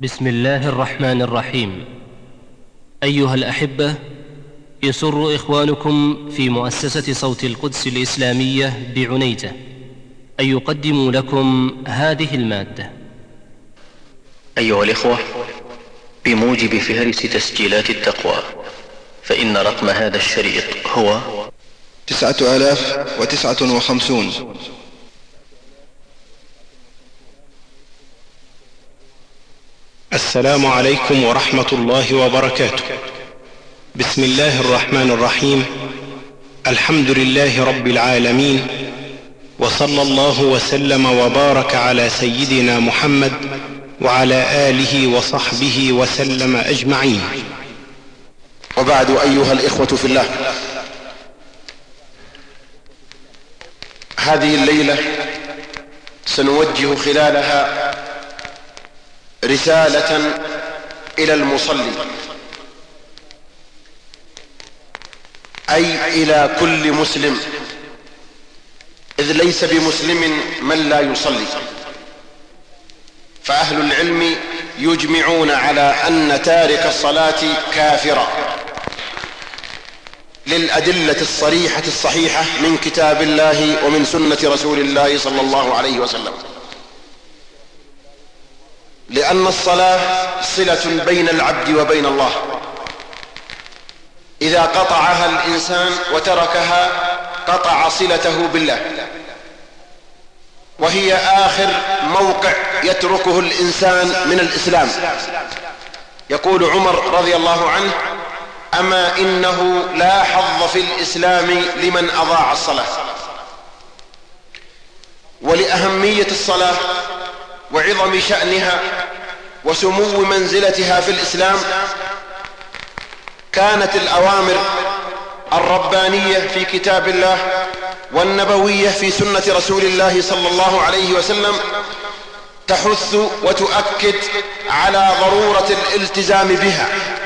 بسم الله الرحمن الرحيم. أيها الأحبة، يسر إخوانكم في مؤسسة صوت القدس الإسلامية بعنيزة أن يقدموا لكم هذه المادة. أيها الإخوة، بموجب فهرس تسجيلات التقوى فإن رقم هذا الشريط هو 9059. السلام عليكم ورحمة الله وبركاته. بسم الله الرحمن الرحيم. الحمد لله رب العالمين، وصلى الله وسلم وبارك على سيدنا محمد وعلى آله وصحبه وسلم أجمعين. وبعد، أيها الإخوة في الله، هذه الليلة سنوجه خلالها رسالة إلى المصلي، أي إلى كل مسلم، إذ ليس بمسلم من لا يصلي. فأهل العلم يجمعون على أن تارك الصلاة كافرا للأدلة الصريحة الصحيحة من كتاب الله ومن سنة رسول الله صلى الله عليه وسلم، لأن الصلاة صلة بين العبد وبين الله. إذا قطعها الإنسان وتركها قطع صلته بالله، وهي آخر موقع يتركه الإنسان من الإسلام. يقول عمر رضي الله عنه: أما إنه لا حظ في الإسلام لمن أضاع الصلاة. ولأهمية الصلاة وعظم شأنها وسمو منزلتها في الإسلام كانت الأوامر الربانية في كتاب الله والنبوية في سنة رسول الله صلى الله عليه وسلم تحث وتؤكد على ضرورة الالتزام بها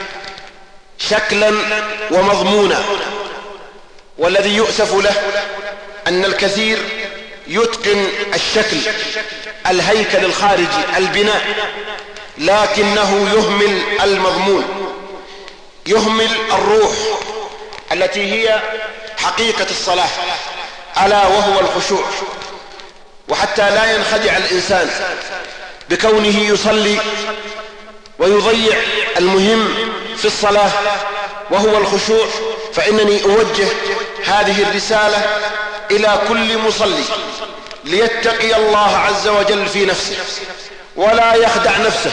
شكلا ومضمونا. والذي يؤسف له أن الكثير يتقن الشكل، الهيكل الخارجي، البناء، لكنه يهمل المضمون، يهمل الروح التي هي حقيقة الصلاة، ألا وهو الخشوع. وحتى لا ينخدع الإنسان بكونه يصلي ويضيع المهم في الصلاة وهو الخشوع، فإنني أوجه هذه الرسالة إلى كل مصلي ليتقي الله عز وجل في نفسه ولا يخدع نفسه،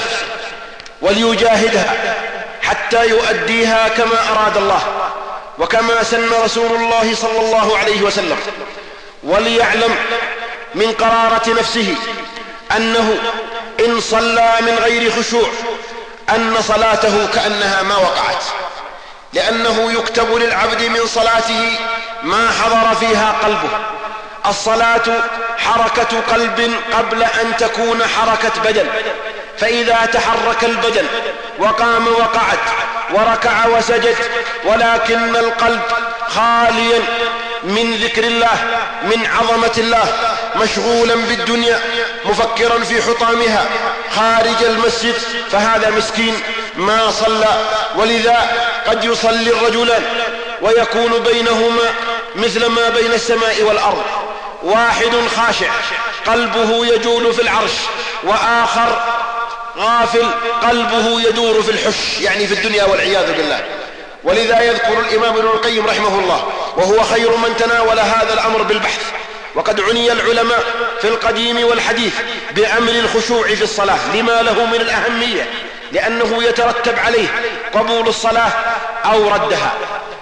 وليجاهدها حتى يؤديها كما أراد الله وكما سن رسول الله صلى الله عليه وسلم. وليعلم من قرارة نفسه أنه إن صلى من غير خشوع أن صلاته كأنها ما وقعت، لأنه يكتب للعبد من صلاته ما حضر فيها قلبه. الصلاة حركة قلب قبل أن تكون حركة بدن، فإذا تحرك البدن وقام وقعد وركع وسجد ولكن القلب خاليا من ذكر الله، من عظمة الله، مشغولا بالدنيا، مفكرا في حطامها خارج المسجد، فهذا مسكين ما صلى. ولذا قد يصلي الرجلان ويكون بينهما مثل ما بين السماء والأرض، واحد خاشع قلبه يجول في العرش، وآخر غافل قلبه يدور في الحش، يعني في الدنيا والعياذ بالله. ولذا يذكر الإمام ابن القيم رحمه الله، وهو خير من تناول هذا الأمر بالبحث، وقد عني العلماء في القديم والحديث بأمر الخشوع في الصلاة لما له من الأهمية، لأنه يترتب عليه قبول الصلاة أو ردها.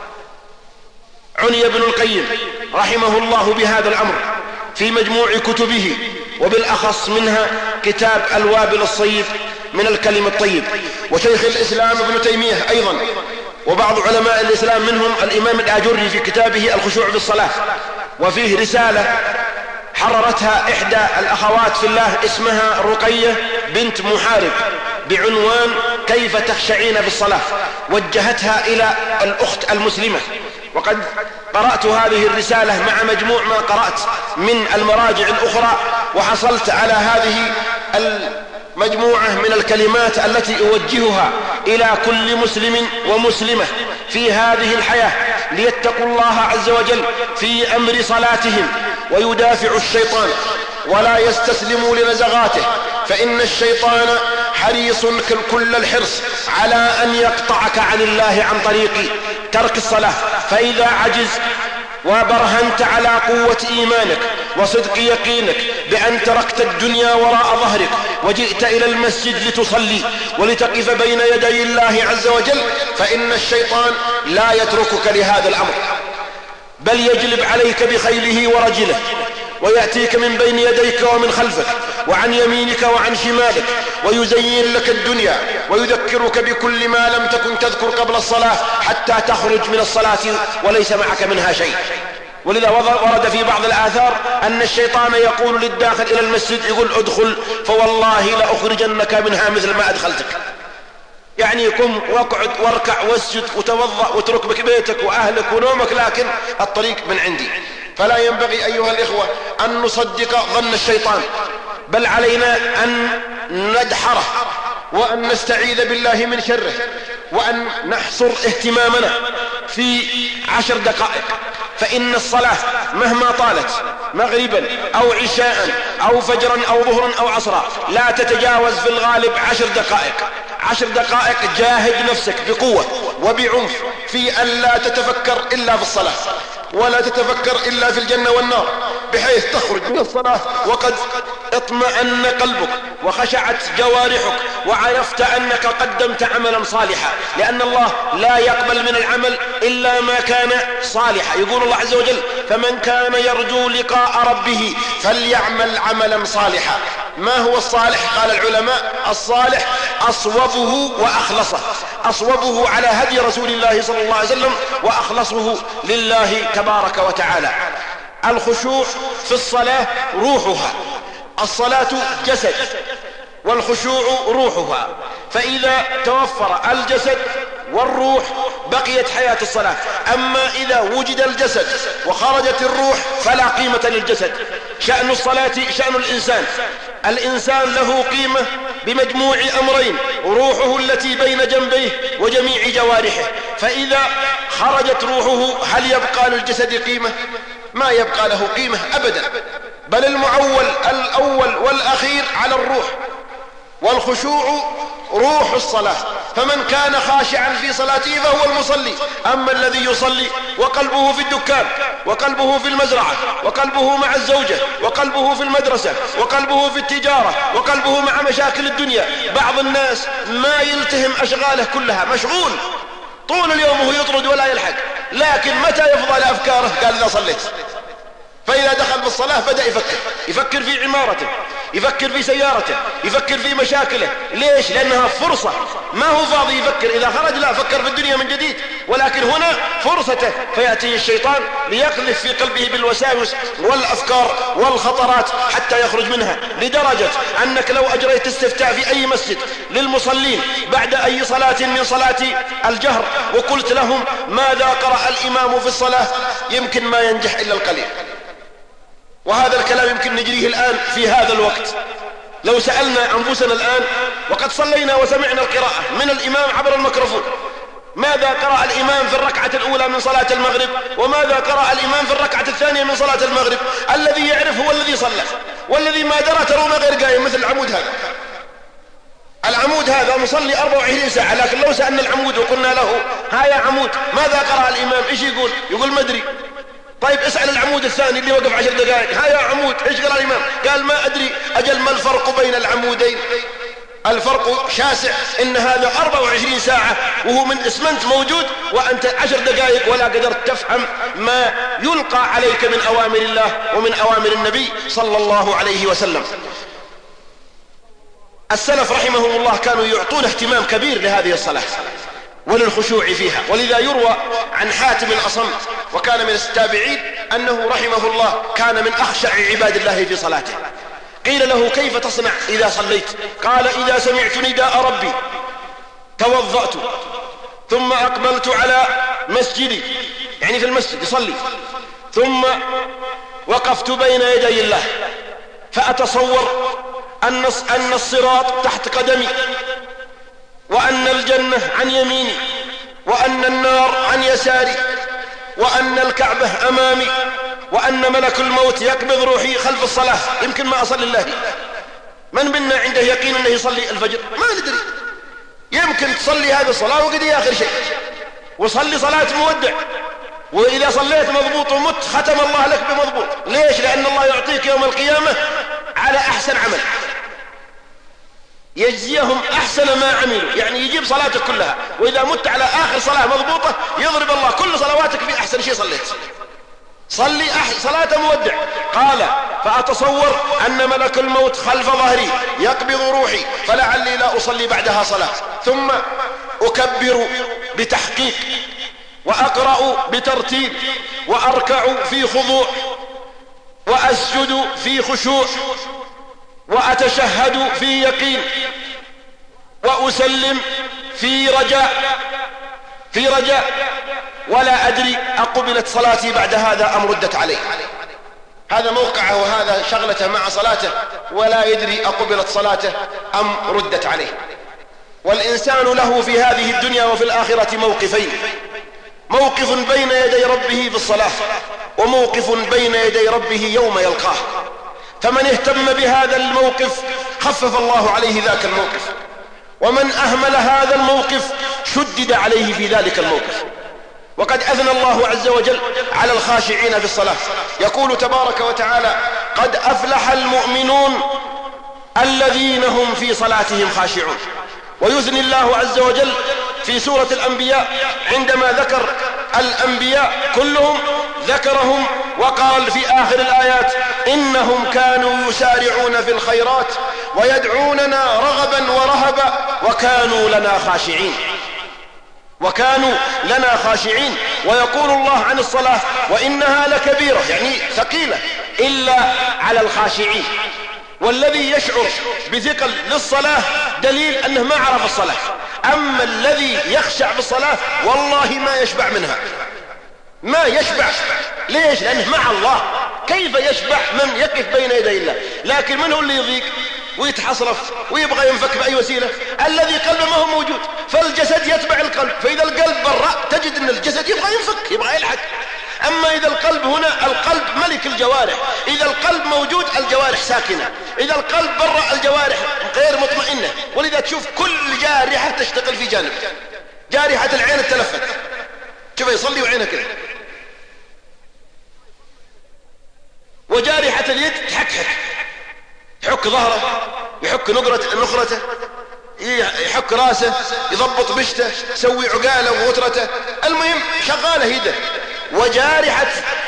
عني ابن القيم رحمه الله بهذا الأمر في مجموع كتبه، وبالأخص منها كتاب الوابل الصيب من الكلم الطيب. وشيخ الإسلام ابن تيمية أيضا، وبعض علماء الإسلام منهم الإمام الآجري في كتابه الخشوع في الصلاة. وفيه رسالة حررتها إحدى الأخوات في الله اسمها رقية بنت محارب بعنوان كيف تخشعين في الصلاة، وجهتها إلى الأخت المسلمة. وقد قرأت هذه الرسالة مع مجموع ما قرأت من المراجع الأخرى، وحصلت على هذه مجموعة من الكلمات التي أوجهها إلى كل مسلم ومسلمة في هذه الحياة ليتقوا الله عز وجل في أمر صلاتهم ويدافعوا الشيطان ولا يستسلموا لنزغاته، فإن الشيطان حريص كل الحرص على أن يقطعك عن الله عن طريق ترك الصلاة. فإذا عجز وبرهنت على قوة إيمانك وصدق يقينك بأن تركت الدنيا وراء ظهرك وجئت إلى المسجد لتصلي ولتقف بين يدي الله عز وجل، فإن الشيطان لا يتركك لهذا الأمر، بل يجلب عليك بخيله ورجله ويأتيك من بين يديك ومن خلفك وعن يمينك وعن شمالك ويزين لك الدنيا ويذكرك بكل ما لم تكن تذكر قبل الصلاة حتى تخرج من الصلاة وليس معك منها شيء. ولذا ورد في بعض الآثار أن الشيطان يقول للداخل إلى المسجد، يقول ادخل فوالله لأخرجنك منها مثل ما أدخلتك. يعني قم واقعد واركع واسجد وتوضأ واترك بك بيتك وأهلك ونومك، لكن الطريق من عندي. فلا ينبغي أيها الإخوة أن نصدق ظن الشيطان، بل علينا أن ندحره وأن نستعيذ بالله من شره وأن نحصر اهتمامنا في 10 دقائق. فإن الصلاة مهما طالت مغربا أو عشاء أو فجرا أو ظهرا أو عصرا لا تتجاوز في الغالب 10 دقائق. 10 دقائق جاهد نفسك بقوة وبعنف في أن لا تتفكر إلا في الصلاة ولا تتفكر إلا في الجنة والنار، بحيث تخرج من الصلاة وقد اطمأن قلبك وخشعت جوارحك وعرفت أنك قدمت عملا صالحا، لأن الله لا يقبل من العمل إلا ما كان صالحا. يقول الله عز وجل: فمن كان يرجو لقاء ربه فليعمل عملا صالحا. ما هو الصالح؟ قال العلماء: الصالح أصوبه وأخلصه، أصوبه على هدي رسول الله صلى الله عليه وسلم وأخلصه لله تبارك وتعالى. الخشوع في الصلاة روحها، الصلاة جسد والخشوع روحها، فإذا توفر الجسد والروح بقيت حياة الصلاة. أما إذا وجد الجسد وخرجت الروح فلا قيمة للجسد. شأن الصلاة شأن الإنسان له قيمة بمجموع أمرين: روحه التي بين جنبيه وجميع جوارحه. فإذا خرجت روحه هل يبقى للجسد قيمة؟ ما يبقى له قيمة أبدا، بل المعول الأول والأخير على الروح. والخشوع روح الصلاة، فمن كان خاشعا في صلاته فهو المصلي. أما الذي يصلي وقلبه في الدكان وقلبه في المزرعة وقلبه مع الزوجة وقلبه في المدرسة وقلبه في التجارة وقلبه مع مشاكل الدنيا. بعض الناس ما يلتهم أشغاله كلها، مشغول طول اليوم وهو يطرد ولا يلحق، لكن متى يفضل أفكاره؟ قال: إذا صليت. فإذا دخل بالصلاة بدأ يفكر في عمارته، يفكر في سيارته، يفكر في مشاكله. ليش؟ لأنها فرصة، ما هو فاضي يفكر. إذا خرج لا، فكر في الدنيا من جديد، ولكن هنا فرصته، فيأتي الشيطان ليقذف في قلبه بالوساوس والأفكار والخطرات حتى يخرج منها، لدرجة أنك لو أجريت استفتاء في أي مسجد للمصلين بعد أي صلاة من صلاة الجهر وقلت لهم ماذا قرأ الإمام في الصلاة، يمكن ما ينجح إلا القليل. وهذا الكلام يمكن نجريه الآن في هذا الوقت. لو سألنا أنفسنا الآن وقد صلينا وسمعنا القراءة من الإمام عبر الميكروفون، ماذا قرأ الإمام في الركعة الأولى من صلاة المغرب، وماذا قرأ الإمام في الركعة الثانية من صلاة المغرب؟ الذي يعرف هو الذي صلى، والذي ما درى ترى ما غير قايم. مثل العمود هذا، العمود هذا مصلي 24 ساعة، لكن لو سألنا العمود وقلنا له: ها يا عمود ماذا قرأ الإمام؟ إيش يقول؟ يقول: ما أدري. طيب اسأل العمود الثاني اللي وقف 10 دقائق: ها يا عمود ايش قال الإمام؟ قال: ما أدري. أجل ما الفرق بين العمودين؟ الفرق شاسع. إن هذا 24 ساعة وهو من اسمنت موجود، وأنت 10 دقائق ولا قدرت تفهم ما يلقى عليك من أوامر الله ومن أوامر النبي صلى الله عليه وسلم. السلف رحمهم الله كانوا يعطون اهتمام كبير لهذه الصلاة وللخشوع فيها. ولذا يروى عن حاتم الأصم، وكان من التابعين، أنه رحمه الله كان من أخشع عباد الله في صلاته. قيل له: كيف تصنع إذا صليت؟ قال: إذا سمعت نداء ربي توضأت ثم أقبلت على مسجدي، يعني في المسجد يصلي، ثم وقفت بين يدي الله فأتصور أن الصراط تحت قدمي، وأن الجنة عن يميني، وأن النار عن يساري، وأن الكعبة أمامي، وأن ملك الموت يقبض روحي خلف الصلاة. يمكن ما أصلي الله. من منا عنده يقين أنه يصلي الفجر؟ ما ندري. يمكن تصلي هذه الصلاة وقد آخر شيء، وصلي صلاة مودع، وإذا صليت مضبوط ومت ختم الله لك بمضبوط. ليش؟ لأن الله يعطيك يوم القيامة على أحسن عمل، يجزيهم أحسن ما عملوا، يعني يجيب صلاتك كلها، وإذا مت على آخر صلاة مضبوطة يضرب الله كل صلواتك في أحسن شيء صليت. صلي صلاة مودع. قال: فأتصور أن ملك الموت خلف ظهري يقبض روحي فلعلي لا أصلي بعدها صلاة، ثم أكبر بتحقيق، وأقرأ بترتيب، وأركع في خضوع، وأسجد في خشوع، وأتشهد في يقين، وأسلم في رجاء، ولا أدري أقبلت صلاتي بعد هذا أم ردت عليه. هذا موقعه وهذا شغلته مع صلاته، ولا يدري أقبلت صلاته أم ردت عليه. والإنسان له في هذه الدنيا وفي الآخرة موقفين: موقف بين يدي ربه في الصلاة، وموقف بين يدي ربه يوم يلقاه. فمن اهتم بهذا الموقف خفف الله عليه ذاك الموقف، ومن أهمل هذا الموقف شدد عليه في ذلك الموقف. وقد أثنى الله عز وجل على الخاشعين في الصلاة، يقول تبارك وتعالى: قد أفلح المؤمنون الذين هم في صلاتهم خاشعون. ويثني الله عز وجل في سورة الأنبياء عندما ذكر الأنبياء كلهم ذكرهم وقال في آخر الآيات: إنهم كانوا يسارعون في الخيرات ويدعوننا رغبا ورهبا وكانوا لنا خاشعين. ويقول الله عن الصلاة: وإنها لكبيرة، يعني ثقيلة، إلا على الخاشعين. والذي يشعر بثقل للصلاة دليل أنه ما عرف الصلاة. أما الذي يخشع بالصلاة والله ما يشبع منها، ما يشبع. ليش؟ لأنه مع الله. كيف يشبع من يقف بين يدي الله؟ لكن من هو اللي يضيق ويتحصرف ويبغى ينفك بأي وسيلة؟ الذي قلبه ما هو موجود. فالجسد يتبع القلب، فإذا القلب برأ تجد أن الجسد يبغى ينفك، يبغى يلحق. أما إذا القلب هنا، القلب ملك الجوارح، إذا القلب موجود الجوارح ساكنة، إذا القلب برأ الجوارح غير مطمئنة. ولذا تشوف كل جارحة تشتغل في جانب. جارحة العين التلفت، شوف يصلي وعينه كده، وجارحة اليد يحك ظهره، يحك نخرته، يحك راسه، يضبط بشته، يسوي عقاله ووترته، المهم شغاله يده. وجارحة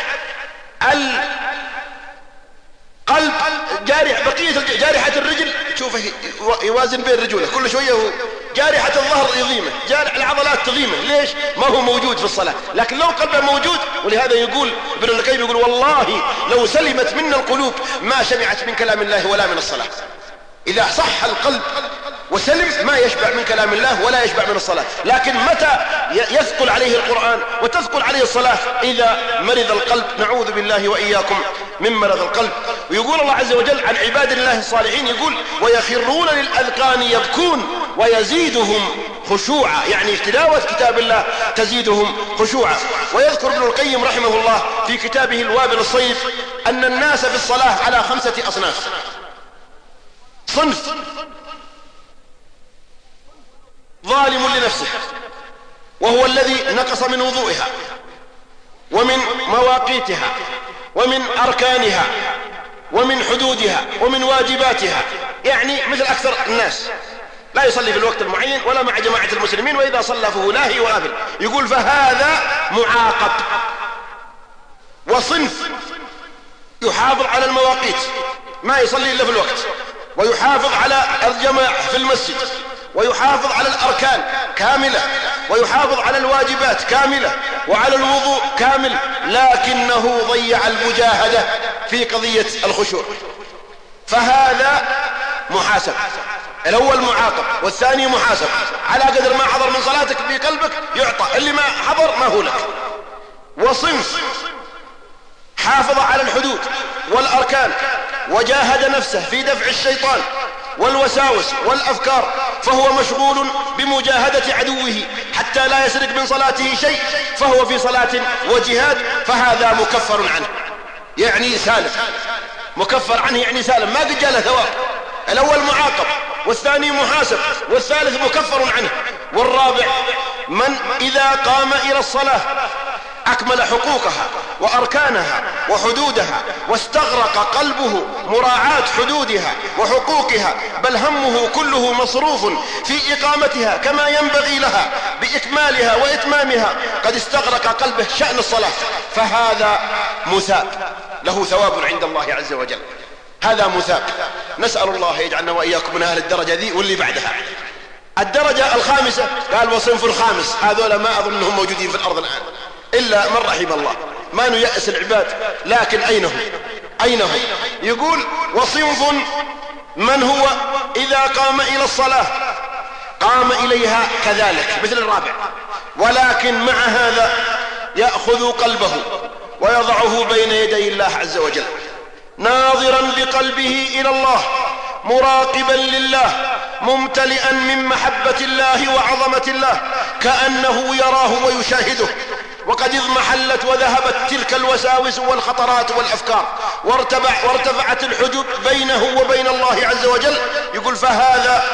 القلب جارحة الرجل، شوفه يوازن بين رجوله كل شوية. جارحة الظهر يضيمه، جارح العضلات تضيمه. ليش؟ ما هو موجود في الصلاة. لكن لو قلبه موجود، ولهذا يقول ابن القيم يقول: والله لو سلمت منا القلوب ما شبعت من كلام الله ولا من الصلاة. إذا صح القلب وسلم ما يشبع من كلام الله ولا يشبع من الصلاة. لكن متى يثقل عليه القرآن وتثقل عليه الصلاة؟ إذا مرض القلب، نعوذ بالله وإياكم من مرض القلب. ويقول الله عز وجل عن عباد الله الصالحين، يقول: ويخرون للأذقان يبكون ويزيدهم خشوعا، يعني تلاوة كتاب الله تزيدهم خشوعا. ويذكر ابن القيم رحمه الله في كتابه الوابل الصيب أن الناس في الصلاة على 5 أصناف. صنف ظالم لنفسه، وهو الذي نقص من وضوئها ومن مواقيتها ومن أركانها ومن حدودها ومن واجباتها، يعني مثل أكثر الناس لا يصلي في الوقت المعين ولا مع جماعة المسلمين، وإذا صلى فهو لاهي وآثم. يقول: فهذا معاقب. وصنف يحافظ على المواقيت، ما يصلي إلا في الوقت، ويحافظ على الجماعة في المسجد، ويحافظ على الأركان كاملة، ويحافظ على الواجبات كاملة، وعلى الوضوء كامل، لكنه ضيع المجاهدة في قضية الخشوع. فهذا محاسب. الأول معاقب، والثاني محاسب. على قدر ما حضر من صلاتك في قلبك يعطى، اللي ما حضر ما هو لك. وصنف حافظ على الحدود والأركان وجاهد نفسه في دفع الشيطان والوساوس والأفكار، فهو مشغول بمجاهدة عدوه حتى لا يسرق من صلاته شيء، فهو في صلاة وجهاد، فهذا مكفر عنه، يعني سالم. مكفر عنه يعني سالم، ما قد جاء له ثواب. الأول معاقب، والثاني محاسب، والثالث مكفر عنه. والرابع من إذا قام إلى الصلاة أكمل حقوقها وأركانها وحدودها، واستغرق قلبه مراعاة حدودها وحقوقها، بل همه كله مصروف في إقامتها كما ينبغي لها بإكمالها وإتمامها، قد استغرق قلبه شأن الصلاة، فهذا مثاب له ثواب عند الله عز وجل. هذا مثاب. نسأل الله يجعلنا وإياكم من أهل الدرجة ذي واللي بعدها. الدرجة الخامسة قال وصنف الخامس، هذول ما أظنهم موجودين في الأرض الآن إلا من رحم الله، ما نيأس العباد، لكن أين هم؟ يقول وصنف من هو إذا قام إلى الصلاة قام إليها كذلك مثل الرابع، ولكن مع هذا يأخذ قلبه ويضعه بين يدي الله عز وجل، ناظرا بقلبه إلى الله، مراقبا لله، ممتلئا من محبة الله وعظمة الله، كأنه يراه ويشاهده، وقد اضمحلت وذهبت تلك الوساوس والخطرات والأفكار، وارتفعت الحجب بينه وبين الله عز وجل. يقول فهذا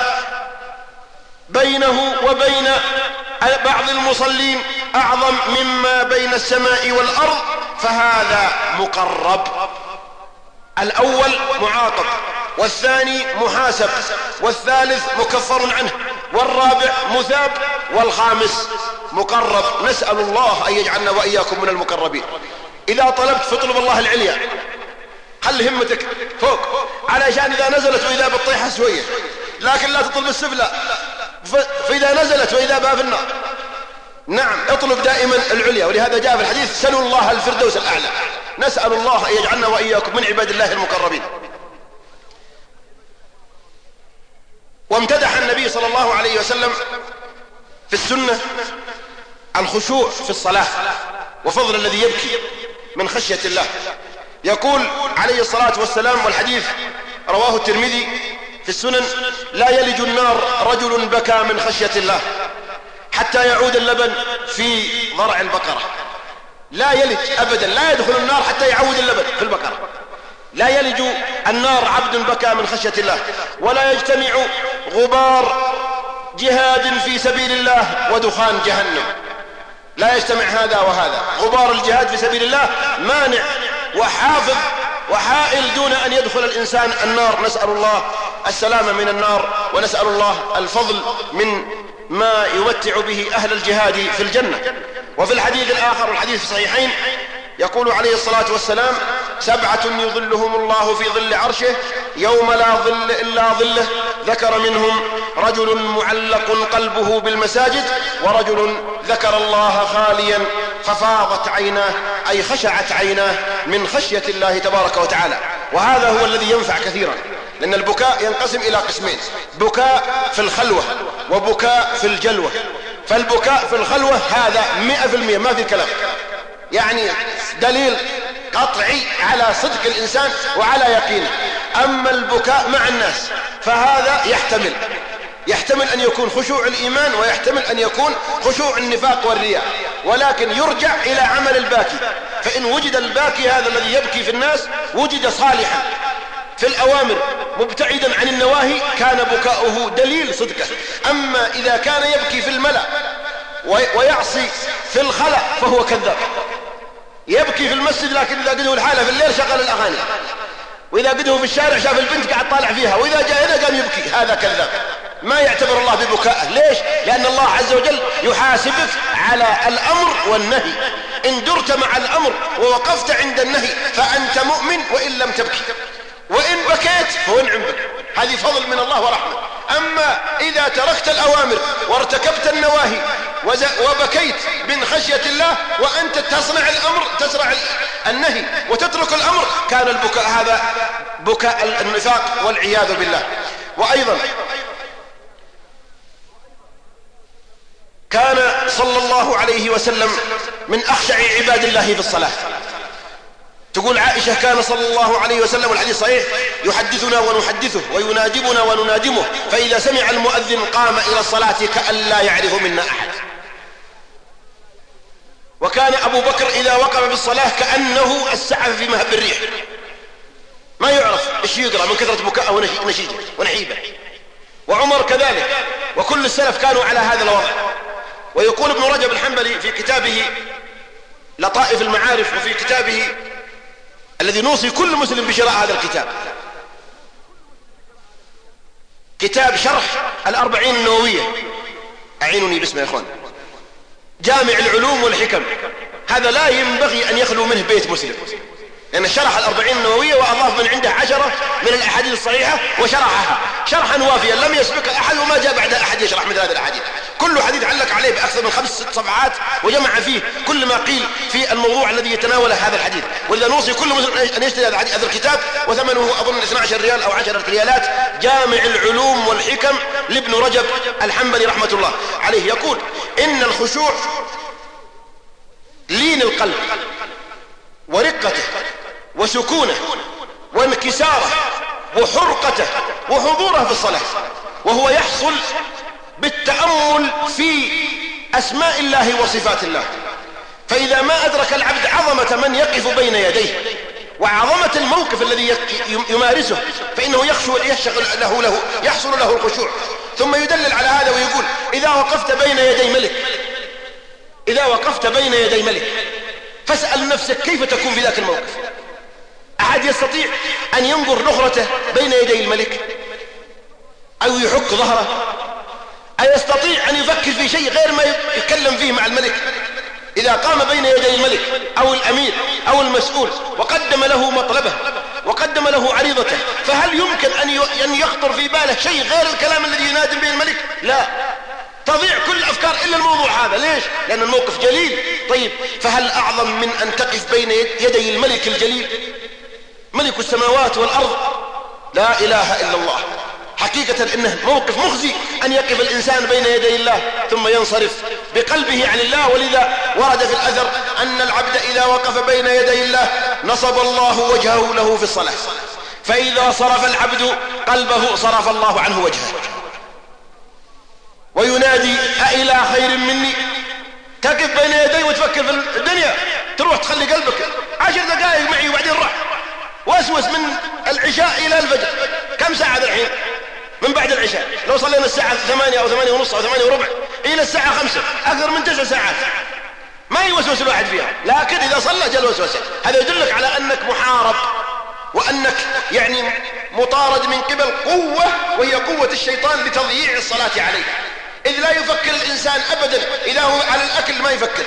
بينه وبين بعض المصلين أعظم مما بين السماء والأرض، فهذا مقرب. الأول معاقب، والثاني محاسب، والثالث مكفر عنه، والرابع مثاب، والخامس مقرب. نسأل الله أن يجعلنا وإياكم من المقربين. إذا طلبت فاطلب الله العليا، خل همتك فوق، علشان إذا نزلت وإذا بتطيح سوية، لكن لا تطلب السفلى، فإذا نزلت وإذا بها في النار. نعم، اطلب دائما العليا، ولهذا جاء في الحديث سلوا الله الفردوس الأعلى. نسأل الله أن يجعلنا وإياكم من عباد الله المقربين. وامتدح النبي صلى الله عليه وسلم في السنة الخشوع في الصلاة وفضل الذي يبكي من خشية الله. يقول عليه الصلاة والسلام، والحديث رواه الترمذي في السنن: لا يلج النار رجل بكى من خشية الله حتى يعود اللبن في ضرع البقرة. لا يلج أبدا، لا يدخل النار حتى يعود اللبن في البقرة. لا يلج النار عبد بكى من خشية الله، ولا يجتمع غبار جهاد في سبيل الله ودخان جهنم. لا يجتمع هذا وهذا، غبار الجهاد في سبيل الله مانع وحافظ وحائل دون أن يدخل الإنسان النار. نسأل الله السلامة من النار، ونسأل الله الفضل من ما يمتع به أهل الجهاد في الجنة. وفي الحديث الآخر، والحديث في الصحيحين، يقول عليه الصلاة والسلام: 7 يظلهم الله في ظل عرشه يوم لا ظل إلا ظله، ذكر منهم رجل معلق قلبه بالمساجد، ورجل ذكر الله خاليا ففاضت عيناه، أي خشعت عيناه من خشية الله تبارك وتعالى. وهذا هو الذي ينفع كثيرا، لأن البكاء ينقسم إلى قسمين: بكاء في الخلوة وبكاء في الجلوة. فالبكاء في الخلوة هذا 100% ما في كلام، يعني دليل قطعي على صدق الإنسان وعلى يقينه. أما البكاء مع الناس فهذا يحتمل أن يكون خشوع الإيمان، ويحتمل أن يكون خشوع النفاق والرياء، ولكن يرجع إلى عمل الباكي. فإن وجد الباكي هذا الذي يبكي في الناس وجد صالحا في الأوامر مبتعدا عن النواهي، كان بكاؤه دليل صدقه. أما إذا كان يبكي في الملأ ويعصي في الخلأ فهو كذاب. يبكي في المسجد، لكن إذا قده الحالة في الليل شغل الأغاني، وإذا قده في الشارع شاف البنت قاعد طالع فيها، وإذا جاء هنا قام يبكي، هذا كذاب. ما يعتبر الله ببكائه. ليش؟ لأن الله عز وجل يحاسبك على الأمر والنهي. إن درت مع الأمر ووقفت عند النهي فأنت مؤمن وإن لم تبكي، وإن بكيت فهو نعم بك، هذه فضل من الله ورحمة. أما إذا تركت الأوامر وارتكبت النواهي وبكيت من خشية الله وأنت تصنع الأمر، تزرع النهي وتترك الأمر، كان البكاء هذا بكاء النفاق والعياذ بالله. وأيضا كان صلى الله عليه وسلم من أخشع عباد الله في الصلاة، تقول عائشة كان صلى الله عليه وسلم والحديث صحيح يحدثنا ونحدثه وينادبنا وننادمه فإذا سمع المؤذن قام إلى الصلاة كأن لا يعرف منا أحد. وكان أبو بكر إذا وقف بالصلاة كأنه السعف في مهب الريح، ما يعرف إيش يقرأ من كثرة بكاء ونحيبه. وعمر كذلك، وكل السلف كانوا على هذا الوضع. ويقول ابن رجب الحنبلي في كتابه لطائف المعارف وفي كتابه الذي نوصي كل مسلم بشراء هذا الكتاب، كتاب شرح الأربعين النووية، أعينني باسمه يا إخوان، جامع العلوم والحكم. هذا لا ينبغي أن يخلو منه بيت مسلم، لأن شرح الأربعين النووية وأضاف من عنده 10 من الأحاديث الصحيحة وشرحها شرحا وافيا لم يسبق أحد وما جاء بعد أحد يشرح مثل هذه الأحاديث. كل حديث علق عليه بأكثر من 5-6 صفحات وجمع فيه كل ما قيل في الموضوع الذي يتناوله هذا الحديث. ولذا نوصي كل مسلم أن يشتري هذا الكتاب، وثمنه أظن 12 ريال أو 10 ريالات، جامع العلوم والحكم لابن رجب الحنبلي رحمة الله عليه. يقول إن الخشوع لين القلب ورقته وسكونه وانكساره وحرقته وحضوره في الصلاة، وهو يحصل بالتأمل في أسماء الله وصفات الله. فإذا ما أدرك العبد عظمة من يقف بين يديه وعظمة الموقف الذي يمارسه فإنه يحصل له الخشوع. ثم يدلل على هذا ويقول إذا وقفت بين يدي ملك فاسأل نفسك كيف تكون في ذاك الموقف. أحد يستطيع أن ينظر نظرته بين يدي الملك أو يحك ظهره؟ أيستطيع أن يفكر في شيء غير ما يتكلم فيه مع الملك؟ إذا قام بين يدي الملك أو الأمير أو المسؤول وقدم له مطلبه وقدم له عريضته، فهل يمكن أن يخطر في باله شيء غير الكلام الذي ينادم به الملك؟ لا، تضيع كل الأفكار إلا الموضوع هذا. ليش؟ لأن الموقف جليل. طيب فهل أعظم من أن تقف بين يدي الملك الجليل ملك السماوات والأرض؟ لا إله إلا الله. حقيقة إنه موقف مخزي أن يقف الإنسان بين يدي الله ثم ينصرف بقلبه عن الله. ولذا ورد في الأثر أن العبد إذا وقف بين يدي الله نصب الله وجهه له في الصلاة، فإذا صرف العبد قلبه صرف الله عنه وجهه وينادي أإلى خير مني. تقف بين يدي وتفكر في الدنيا، تروح تخلي قلبك 10 دقائق معي وبعدين راح واسوس من العشاء إلى الفجر. كم ساعة الحين من بعد العشاء؟ لو صلينا الساعة 8 أو 8 ونص أو 8 وربع إلى الساعة 5 أكثر من 9 ساعات ما يوسوس الواحد فيها. لكن إذا صلى جل وسوسه. هذا يدلك على أنك محارب وأنك يعني مطارد من قبل قوة، وهي قوة الشيطان لتضييع الصلاة عليه. إذ لا يفكر الإنسان أبدا. إذا هو على الأكل ما يفكر،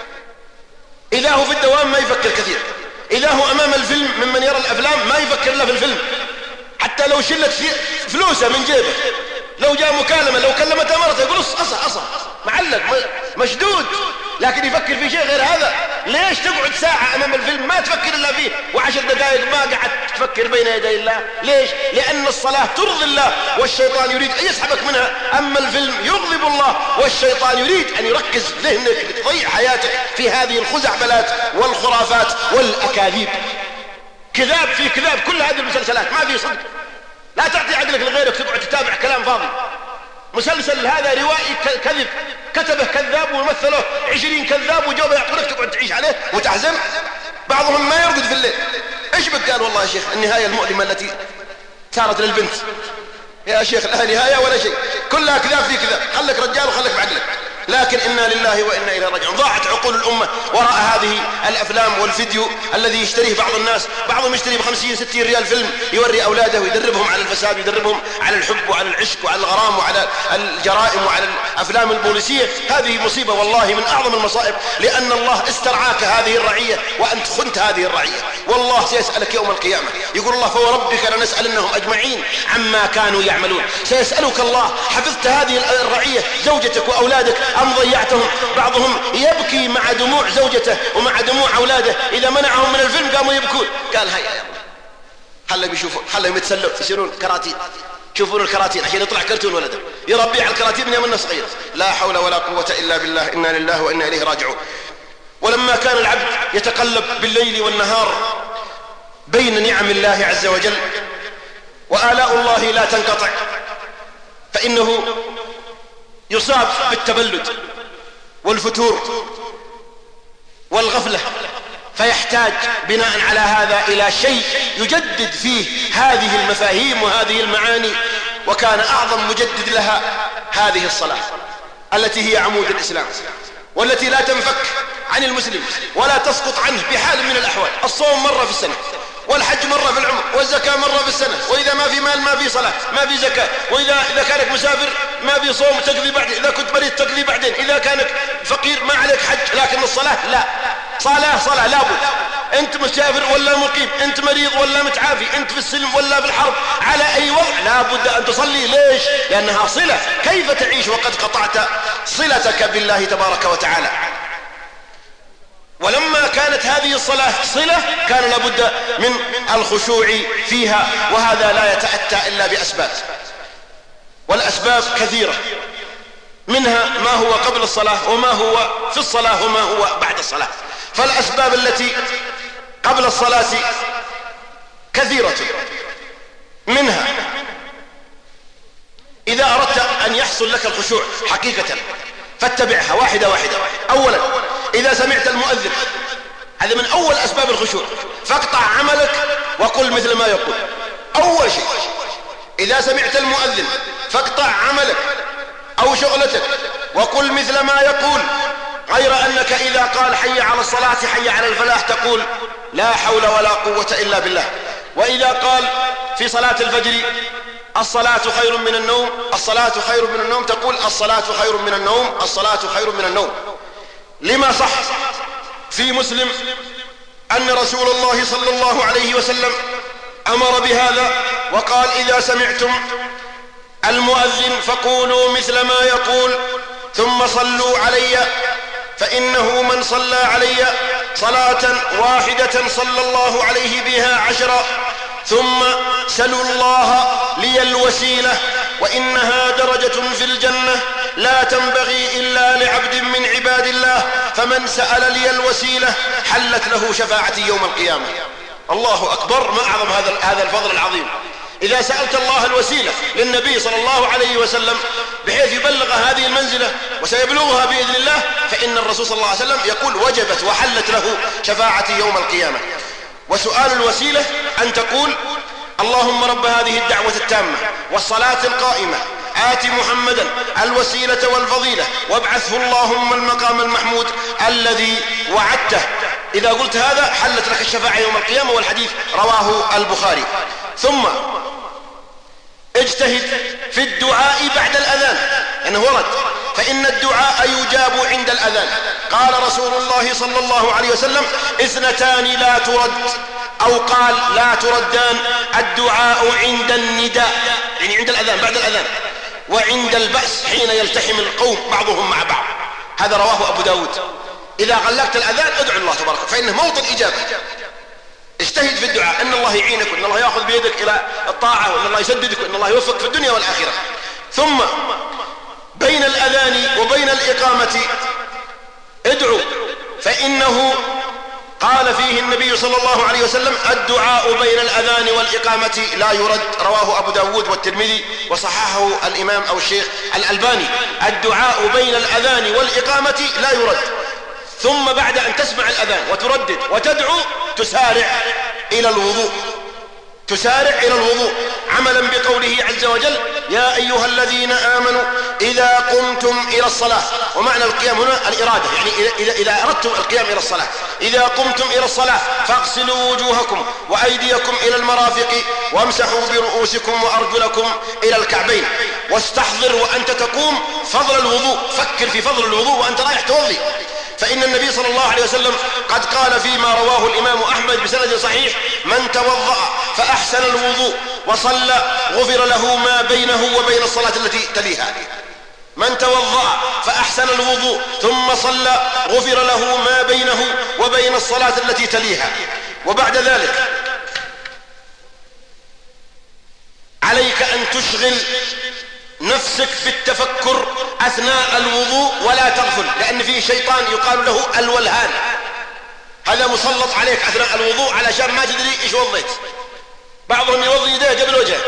إذا هو في الدوام ما يفكر كثير، إذا هو أمام الفيلم ممن يرى الأفلام ما يفكر إلا في الفيلم. حتى لو شلت فلوسه من جيبه، لو جاء مكالمة لو كلمتها مرته يقول أصح معلق مشدود، لكن يفكر في شيء غير هذا. ليش تقعد ساعة أمام الفيلم ما تفكر إلا فيه و10 دقائق ما قعدت تفكر بين يدي الله؟ ليش؟ لأن الصلاة ترضي الله والشيطان يريد أن يسحبك منها. أما الفيلم يغضب الله والشيطان يريد أن يركز ذهنك لتضيع حياتك في هذه الخزعبلات والخرافات والأكاذيب. كذاب في كذاب، كل هذه المسلسلات ما في صدق. لا تعطي عقلك لغيرك تقعد تتابع كلام فاضي. مسلسل هذا روائي كذب كتبه كذاب ومثله 20 كذاب وجوبه يعطونك تقعد تعيش عليه وتحزن. بعضهم ما يرقد في الليل. ايش بك؟ قال والله يا شيخ النهاية المؤلمة التي صارت للبنت. يا شيخ لا نهاية ولا شيء، كلها كذاب في كذاب. خلك رجال وخلك بعقلك. لكن إنا لله وإنا إليه راجعون. ضاعت عقول الأمة وراء هذه الأفلام والفيديو الذي يشتريه بعض الناس. بعضهم يشتري ب50-60 ريال فيلم يوري أولاده ويدربهم على الفساد، يدربهم على الحب وعلى العشق وعلى الغرام وعلى الجرائم وعلى الأفلام البوليسية. هذه مصيبة والله من أعظم المصائب، لأن الله استرعاك هذه الرعية وأنت خنت هذه الرعية. والله سيسألك يوم القيامة. يقول الله فوربك لنسألنهم أجمعين عما كانوا يعملون. سيسألك الله حفظت هذه الرعية زوجتك وأولادك أم ضيعتهم؟ بعضهم يبكي مع دموع زوجته ومع دموع أولاده إذا منعهم من الفيلم قاموا يبكون. قال هيا يا الله خلهم يشوفون، خلهم يتسلوا يصيرون كراتين، يشوفون الكراتين عشان يطلع كرتون ولده يربي على الكراتين من يوم النص صغير. لا حول ولا قوة إلا بالله. إنا لله وإنا إليه راجعون. ولما كان العبد يتقلب بالليل والنهار بين نعم الله عز وجل، وآلاء الله لا تنقطع، فإنه يصاب بالتبلد والفتور والغفلة، فيحتاج بناء على هذا إلى شيء يجدد فيه هذه المفاهيم وهذه المعاني. وكان أعظم مجدد لها هذه الصلاة التي هي عمود الإسلام، والتي لا تنفك عن المسلم ولا تسقط عنه بحال من الأحوال. الصوم مرة في السنة، والحج مرة في العمر، والزكاة مرة في السنة، وإذا ما في مال ما في صلاة ما في زكاة، وإذا كانك مسافر ما في صوم تقضي بعدين، إذا كنت مريض تقضي بعدين، إذا كانك فقير ما عليك حج. لكن الصلاة لا، صلاة لابد. أنت مسافر ولا مقيم، أنت مريض ولا متعافي، أنت في السلم ولا في الحرب، على أي وضع لابد أن تصلي. ليش؟ لأنها صلة. كيف تعيش وقد قطعت صلتك بالله تبارك وتعالى؟ ولما كانت هذه الصلاة صلة كان لابد من الخشوع فيها، وهذا لا يتأتى إلا بأسباب، والأسباب كثيرة، منها ما هو قبل الصلاة وما هو في الصلاة وما هو بعد الصلاة. فالأسباب التي قبل الصلاة كثيرة، منها إذا أردت أن يحصل لك الخشوع حقيقة فاتبعها واحدة واحدة. أولا إذا سمعت المؤذن، هذا من أول أسباب الخشوع، فاقطع عملك وقل مثل ما يقول. أول شيء إذا سمعت المؤذن فاقطع عملك أو شغلتك وقل مثل ما يقول، غير أنك إذا قال حي على الصلاة حي على الفلاح تقول لا حول ولا قوة إلا بالله. وإذا قال في صلاة الفجر الصلاة خير من النوم، الصلاة خير من النوم، تقول الصلاة خير من النوم، الصلاة خير من النوم. لما صح في مسلم أن رسول الله صلى الله عليه وسلم أمر بهذا وقال إذا سمعتم المؤذن فقولوا مثل ما يقول ثم صلوا علي، فإنه من صلى علي صلاة واحدة صلى الله عليه بها 10، ثم سلوا الله لي الوسيلة وإنها درجة في الجنة لا تنبغي إلا لعبد من عباد الله، فمن سأل لي الوسيلة حلت له شفاعتي يوم القيامة. الله أكبر، ما أعظم هذا الفضل العظيم. إذا سألت الله الوسيلة للنبي صلى الله عليه وسلم بحيث يبلغ هذه المنزلة وسيبلغها بإذن الله، فإن الرسول صلى الله عليه وسلم يقول وجبت وحلت له شفاعتي يوم القيامة. وسؤال الوسيلة أن تقول اللهم رب هذه الدعوة التامة والصلاة القائمة آت محمدا الوسيلة والفضيلة وابعثه اللهم المقام المحمود الذي وعدته. إذا قلت هذا حلت لك الشفاعة يوم القيامة، والحديث رواه البخاري. ثم اجتهد في الدعاء بعد الأذان، أنه ورد فإن الدعاء يجاب عند الأذان. قال رسول الله صلى الله عليه وسلم 2 لا ترد، أو قال لا تردان، الدعاء عند النداء يعني عند الأذان بعد الأذان، وعند البأس حين يلتحم القوم بعضهم مع بعض. هذا رواه أبو داود. إذا غلقت الأذان ادعو الله تبارك فإنه موطن إجابة. اجتهد في الدعاء أن الله يعينك وأن الله يأخذ بيدك إلى الطاعة وأن الله يسددك وأن الله يوفقك في الدنيا والآخرة. ثم بين الأذان وبين الإقامة ادعو، فإنه قال فيه النبي صلى الله عليه وسلم الدعاء بين الأذان والإقامة لا يرد، رواه أبو داود والترمذي وصححه الإمام أو الشيخ الألباني. الدعاء بين الأذان والإقامة لا يرد. ثم بعد أن تسمع الأذان وتردد وتدعو تسارع إلى الوضوء، تسارع إلى الوضوء عملا بقوله عز وجل يا أيها الذين آمنوا إذا قمتم إلى الصلاة. ومعنى القيام هنا الإرادة، يعني إذا أردتم القيام إلى الصلاة، إذا قمتم إلى الصلاة فاغسلوا وجوهكم وأيديكم إلى المرافق وامسحوا برؤوسكم وأرجلكم إلى الكعبين. واستحضر وأنت تقوم فضل الوضوء، فكر في فضل الوضوء وأنت رايح توضي، فإن النبي صلى الله عليه وسلم قد قال فيما رواه الإمام أحمد بسند صحيح من توضأ فأحسن الوضوء وصلى غفر له ما بينه وبين الصلاة التي تليها. من توضأ فأحسن الوضوء ثم صلى غفر له ما بينه وبين الصلاة التي تليها. وبعد ذلك عليك أن تشغل نفسك بالتفكر أثناء الوضوء ولا تغفل، لأن فيه شيطان يقال له الولهان. هذا مسلط عليك أثناء الوضوء علشان ما تدري إيش وضيت. بعضهم يوضي يديه قبل وجهه،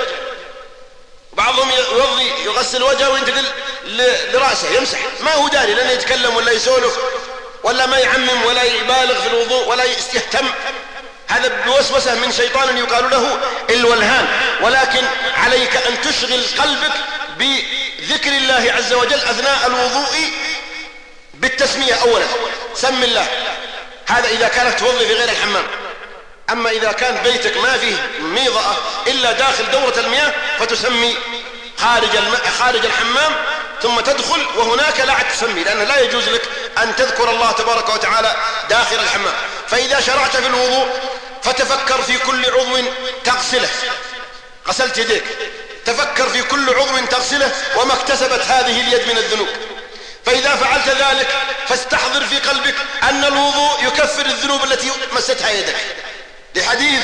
بعضهم يغسل وجهه وينتقل لرأسه يمسح، ما هو داري، لن يتكلم ولا يسولف ولا ما يعمم ولا يبالغ في الوضوء ولا يهتم. هذا بوسوسة من شيطان يقال له الولهان. ولكن عليك أن تشغل قلبك بذكر الله عز وجل أثناء الوضوء بالتسمية أولا، سم الله. هذا إذا كانت توضي في غير الحمام. أما إذا كان بيتك ما فيه ميضأة إلا داخل دورة المياه فتسمي خارج الحمام ثم تدخل، وهناك لا تسمي، لأنه لا يجوز لك أن تذكر الله تبارك وتعالى داخل الحمام. فإذا شرعت في الوضوء فتفكر في كل عضو تغسله. غسلت يديك، تفكر في كل عضو تغسله وما اكتسبت هذه اليد من الذنوب. فإذا فعلت ذلك فاستحضر في قلبك أن الوضوء يكفر الذنوب التي مستها يدك، لحديث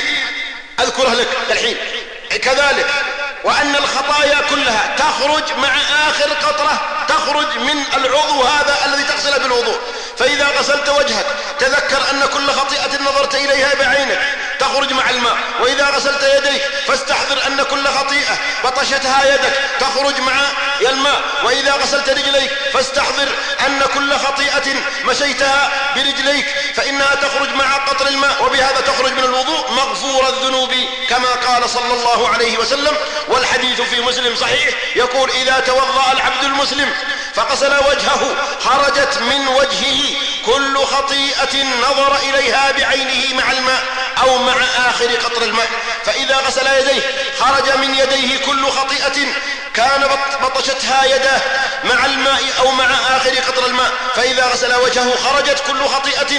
أذكره لك الحين. كذلك وأن الخطايا كلها تخرج مع آخر قطرة تخرج من العضو هذا الذي تغسله بالوضوء. فإذا غسلت وجهك تذكر أن كل خطيئة نظرت إليها بعينك تخرج مع الماء. وإذا غسلت يديك فاستحضر أن كل خطيئة بطشتها يدك تخرج مع الماء. وإذا غسلت رجليك فاستحضر أن كل خطيئة مشيتها برجليك فإنها تخرج مع قطر الماء، وبهذا تخرج من الوضوء مغفور الذنوب كما قال صلى الله عليه وسلم. والحديث في مسلم صحيح يقول: إذا توضأ العبد المسلم فغسل وجهه خرجت من وجهه كل خطيئة نظر إليها بعينه مع الماء أو مع آخر قطر الماء. فإذا غسل يديه خرج من يديه كل خطيئة كان بطشتها يداه مع الماء أو مع آخر قطر الماء. فإذا غسل وجهه خرجت كل خطيئة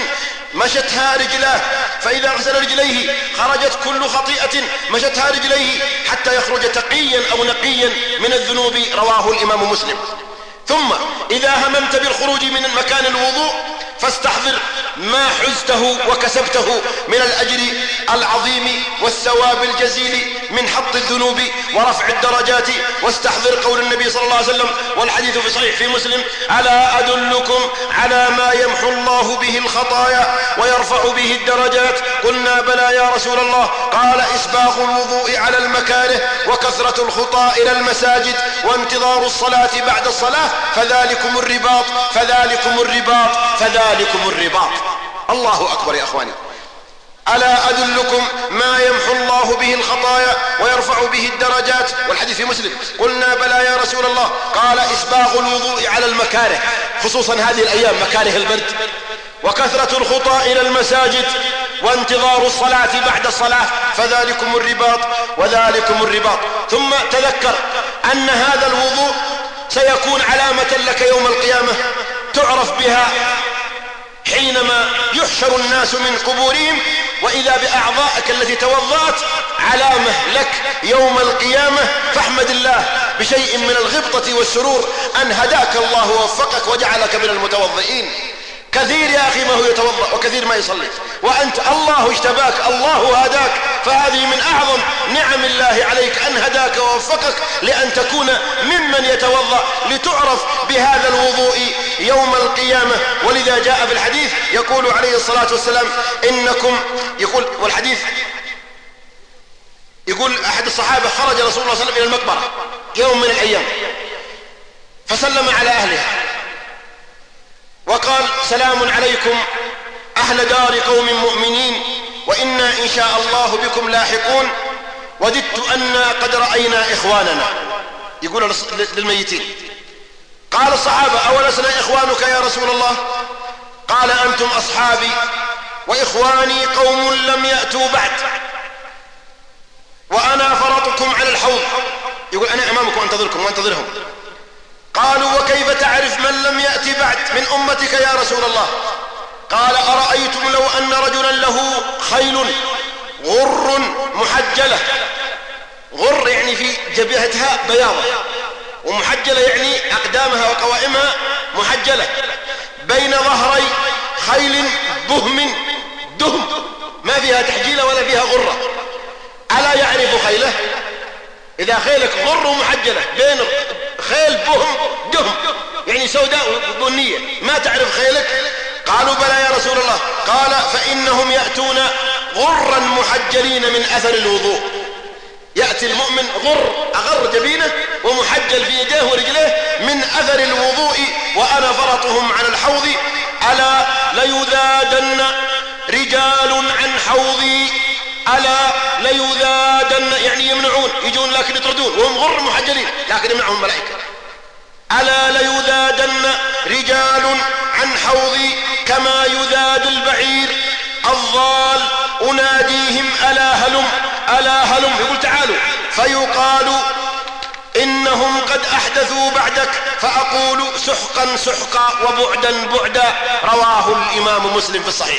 مشتها رجلاه. فإذا غسل رجليه خرجت كل خطيئة مشتها رجليه حتى يخرج تقيا أو نقيا من الذنوب. رواه الإمام مسلم. ثم إذا هممت بالخروج من مكان الوضوء فاستحضر ما حزته وكسبته من الأجر العظيم والثواب الجزيل من حط الذنوب ورفع الدرجات. واستحضر قول النبي صلى الله عليه وسلم والحديث في صحيح في مسلم: ألا أدلكم على ما يمحو الله به الخطايا ويرفع به الدرجات؟ قلنا: بلى يا رسول الله. قال: إسباغ الوضوء على المكاره وكثرة الخطى إلى المساجد وانتظار الصلاة بعد الصلاة فذلكم الرباط فذلكم الرباط فذلكم الرباط. الله أكبر يا أخواني. ألا أدلكم ما يمحو الله به الخطايا ويرفع به الدرجات؟ والحديث في مسلم. قلنا: بلى يا رسول الله. قال: إسباغ الوضوء على المكاره، خصوصا هذه الأيام مكاره البرد، وكثرة الخطى إلى المساجد وانتظار الصلاة بعد الصلاة فذلكم الرباط وذلكم الرباط. ثم تذكر أن هذا الوضوء سيكون علامة لك يوم القيامة تعرف بها حينما يحشر الناس من قبورهم، وإذا بأعضائك التي توضأت علامة لك يوم القيامة. فاحمد الله بشيء من الغبطة والسرور أن هداك الله ووفقك وجعلك من المتوضئين. كثير يا أخي ما هو يتوضأ وكثير ما يصلي، وأنت الله اجتباك، الله هداك. فهذه من أعظم نعم الله عليك أن هداك ووفقك لأن تكون ممن يتوضأ لتعرف بهذا الوضوء يوم القيامة. ولذا جاء في الحديث يقول عليه الصلاة والسلام: إنكم، يقول والحديث يقول أحد الصحابة: خرج رسول الله صلى الله عليه وسلم إلى المقبرة يوم من الأيام فسلم على أهلها وقال: سلام عليكم أهل دار قوم مؤمنين وإنا إن شاء الله بكم لاحقون، وددت أنا قد رأينا إخواننا. يقول للميتين. قال الصحابة: أولسنا إخوانك يا رسول الله؟ قال: أنتم أصحابي وإخواني قوم لم يأتوا بعد وأنا فرطكم على الحوض. يقول: أنا أمامكم أنتظركم وأنتظرهم. قالوا: وكيف تعرف من لم يأتي بعد من أمتك يا رسول الله؟ قال: أرأيتم لو أن رجلا له خيل غر محجلة، غر يعني في جبهتها بياضة، ومحجلة يعني أقدامها وقوائمها محجلة، بين ظهري خيل بهم دهم ما فيها تحجيلة ولا فيها غرة. ألا يعرف خيله؟ إذا خيلك غر محجلة بين خيل بهم دهم يعني سوداء بنية، ما تعرف خيلك؟ قالوا بلى يا رسول الله. قال فإنهم يأتون غرا محجلين من أثر الوضوء. يأتي المؤمن أغر جبينه ومحجل في يديه ورجليه من أثر الوضوء وأنا فرطهم على الحوض ألا ليذادن رجال عن حوضي. ألا ليذادن يعني يمنعون، يجون لكن يطردون وهم غر محجلين لكن يمنعهم الملائكة. ألا ليذادن رجال عن حوضي كما يذاد البعير الضال أناديهم ألا هلم ألا هلم، يقول تعالوا، فيقال إنهم قد أحدثوا بعدك فأقول سحقا سحقا وبعدا بعدا. رواه الإمام مسلم في الصحيح.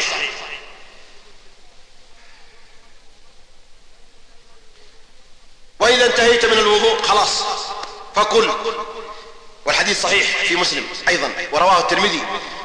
وإذا انتهيت من الوضوء خلاص فقل، والحديث صحيح في مسلم أيضا ورواه الترمذي،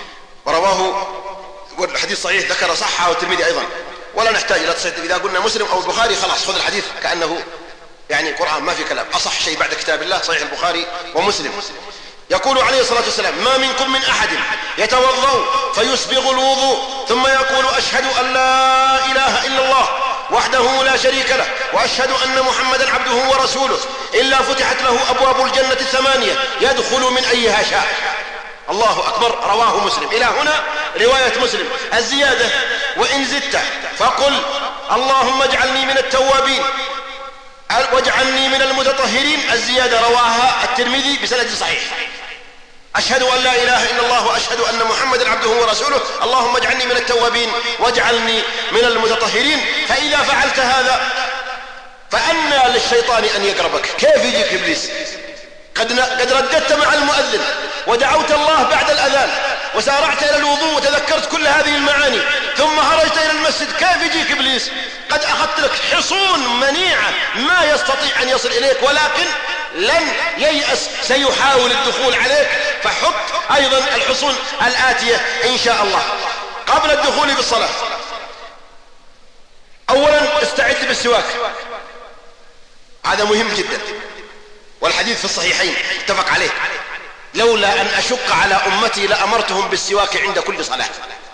والحديث صحيح ذكر صحة الترمذي أيضا، ولا نحتاج إلى تصحيح. إذا قلنا مسلم أو البخاري خلاص خذ الحديث كأنه يعني قرآن، ما في كلام. أصح شيء بعد كتاب الله صحيح البخاري ومسلم. يقول عليه الصلاة والسلام ما منكم من أحد يتوضأ فيسبغ الوضوء ثم يقول أشهد أن لا إله إلا الله وحده لا شريك له وأشهد أن محمدا عبده ورسوله إلا فتحت له أبواب الجنة 8 يدخل من أيها شاء. الله أكبر. رواه مسلم. إلى هنا رواية مسلم. الزيادة وإن زدت فقل اللهم اجعلني من التوابين واجعلني من المتطهرين. الزيادة رواها الترمذي بسند صحيح. أشهد أن لا إله إلا الله وأشهد أن محمدا عبده ورسوله اللهم اجعلني من التوابين واجعلني من المتطهرين. فإذا فعلت هذا فأنى للشيطان أن يقربك. كيف يجيك إبليس؟ قد رددت مع المؤذن ودعوت الله بعد الأذان وسارعت إلى الوضوء وتذكرت كل هذه المعاني ثم خرجت إلى المسجد. كيف يجيك إبليس؟ قد أخذت لك حصون منيعة ما يستطيع أن يصل إليك، ولكن لن ييأس، سيحاول الدخول عليك. فحط أيضا الحصون الآتية إن شاء الله. قبل الدخول بالصلاة أولا استعد بالسواك، هذا مهم جدا، والحديث في الصحيحين اتفق عليه. لولا أن أشق على أمتي لأمرتهم بالسواك عند كل صلاة.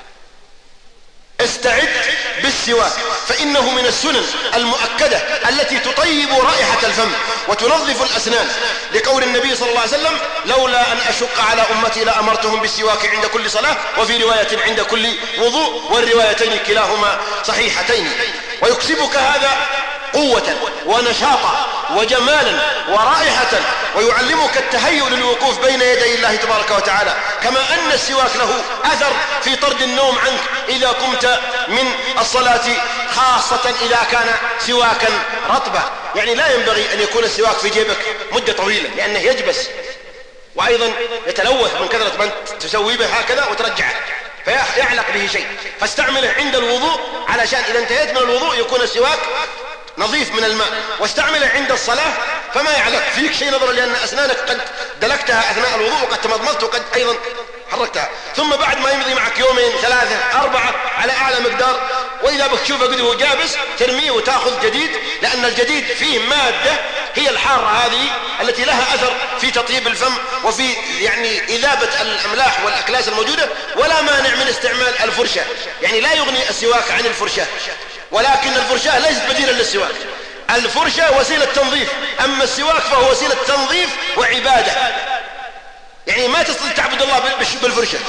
استعد بالسواك فإنه من السنن المؤكدة التي تطيب رائحة الفم وتنظف الأسنان، لقول النبي صلى الله عليه وسلم لولا أن أشق على أمتي لأمرتهم بالسواك عند كل صلاة، وفي رواية عند كل وضوء، والروايتين كلاهما صحيحتين. ويكسبك هذا قوة ونشاطا وجمالا ورائحة، ويعلمك التهيؤ للوقوف بين يدي الله تبارك وتعالى. كما أن السواك له أثر في طرد النوم عنك إذا قمت من الصلاة، خاصة إذا كان سواكا رطبا. يعني لا ينبغي أن يكون السواك في جيبك مدة طويلة لأنه يجبس، وأيضا يتلوث من كثرة من تسوي به هكذا وترجعه فيعلق به شيء. فاستعمله عند الوضوء علشان إذا انتهيت من الوضوء يكون السواك نظيف من الماء، واستعمله عند الصلاة فما يعلق فيك شيء، نظرا لأن أسنانك قد دلكتها أثناء الوضوء وقد تمضمضت وقد أيضا حركتها. ثم بعد ما يمضي معك 2 3 4 على أعلى مقدار، وإذا بتشوفه قد هو جابس ترميه وتأخذ جديد، لأن الجديد فيه مادة هي الحارة هذه التي لها أثر في تطيب الفم وفي يعني إذابة الأملاح والأكلاس الموجودة. ولا مانع من استعمال الفرشة، يعني لا يغني السواك عن الفرشة، ولكن الفرشاة ليست بديلا للسواك. الفرشة وسيلة تنظيف، أما السواك فهو وسيلة تنظيف وعبادة. يعني ما تستطيع تعبد الله بالفرشة.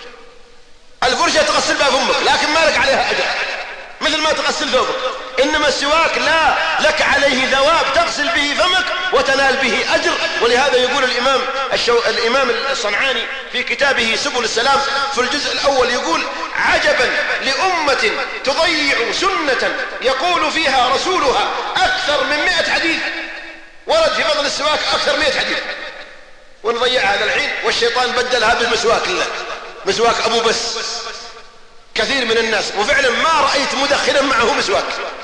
الفرشة تغسل بها فمك لكن ما لك عليها أجر مثل ما تغسل ثوبك، إنما السواك لا لك عليه ثواب تغسل به فمك وتنال به أجر. ولهذا يقول الإمام الصنعاني في كتابه سبل السلام في الجزء الأول يقول عجبا لأمة تضيع سنة يقول فيها رسولها أكثر من 100 حديث، ورد في فضل السواك أكثر 100 حديث، ونضيع هذا الحين والشيطان بدلها بالمسواك الله، مسواك أبو بس كثير من الناس. وفعلا ما رأيت مدخنا معه مسواك،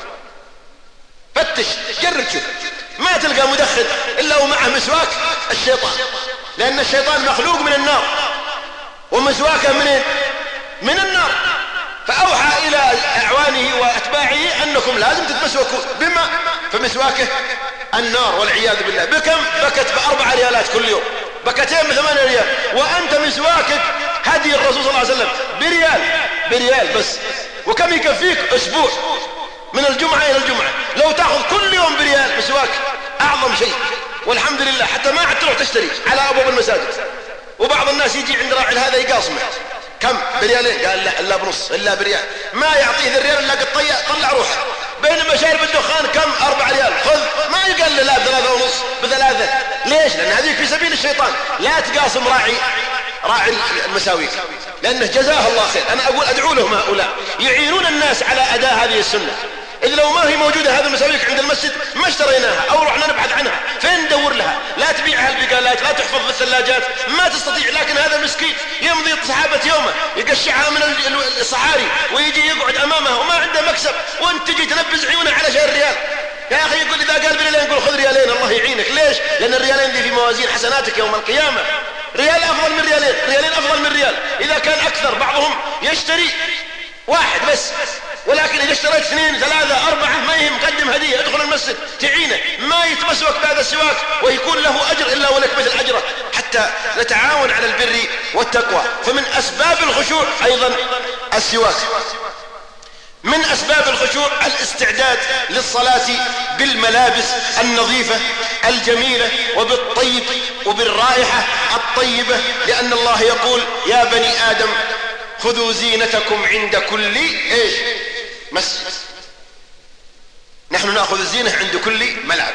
فتش جرب شوف، ما تلقى مدخن إلا ومعه مسواك الشيطان، لأن الشيطان مخلوق من النار ومسواكه من النار. فأوحى إلى أعوانه وأتباعه أنكم لازم تتمسوكوا بما فمسواكه النار والعياذ بالله. بكم؟ بكت ب4 ريالات كل يوم، بكتين ب8 ريال، وأنت مسواكك هدي الرسول صلى الله عليه وسلم بريال بس. وكم يكفيك أسبوع من الجمعة إلى الجمعة لو تأخذ كل يوم بريال مسواك أعظم شيء. والحمد لله حتى ما عاد تروح تشتري على أبواب المساجد. وبعض الناس يجي عند راعي هذا يقاصمه كم بريالين، قال لا إلا بنص إلا بريال، ما يعطيه ذا الريال إلا قد طلع روحه. بينما شارب الدخان كم 4 ريال خذ، ما يقال له لا ب3 ونص ب3. ليش؟ لأن هذه في سبيل الشيطان. لا تقاصم راعي المساويك لأنه جزاه الله خير. أنا أقول أدعو لهم هؤلاء يعينون الناس على أداء هذه السنة. إذ لو ما هي موجودة هذه المساويك عند المسجد ما اشتريناها أو رحنا نبحث عنها. فين ندور لها؟ لا تبيعها البقالات، لا تحفظ في الثلاجات، ما تستطيع. لكن هذا مسكين يمضي صحابة يومه يقشعها من الصحاري ويجي يقعد أمامها وما عنده مكسب، وانت تجي تنبز عيونه على شهر ريال. يا أخي يقول إذا قال بريالين يقول خذ ريالين الله يعينك. ليش؟ لأن الريالين دي في موازين حسناتك يوم القيامة. ريال أفضل من ريالين أفضل من ريال. إذا كان أكثر بعضهم يشتري 1 بس، ولكن إذا اشتريت 2 3 4 ما يهم، قدم هدية ادخل المسجد تعينه، ما يتمسوك بهذا السواك ويكون له أجر إلا ولك مثل أجره، حتى نتعاون على البر والتقوى. فمن أسباب الخشوع أيضا السواك. من أسباب الخشوع الاستعداد للصلاة بالملابس النظيفة الجميلة وبالطيب وبالرائحة الطيبة، لأن الله يقول يا بني آدم خذوا زينتكم عند كل مسجد. نحن نأخذ الزينة عند كل ملعب.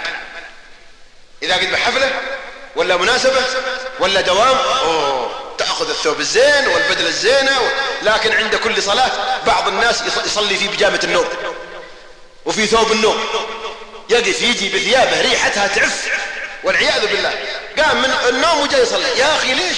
إذا قد بحفلة ولا مناسبة ولا دوام تأخذ الثوب الزين والبدلة الزينة. لكن عند كل صلاة بعض الناس يصلي في بجامة النوم وفي ثوب النوم، يقف يجي بثيابه ريحتها تعف والعياذ بالله، قام من النوم وجاي يصلي. يا أخي ليش؟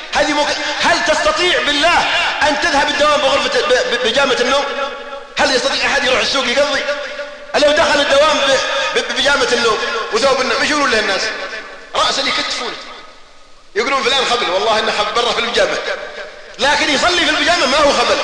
هل تستطيع بالله أن تذهب الدوام بغرفة بجامة النوم؟ هل يستطيع أحد يروح السوق يقضي؟ لو دخل الدوام بجامة النوم وثوب النوم ايش يقولون له الناس؟ رأسا يكتفونه يقولون فلان خبل، والله إنه خبل برا في البجامة. لكن يصلي في البجامة ما هو خبل،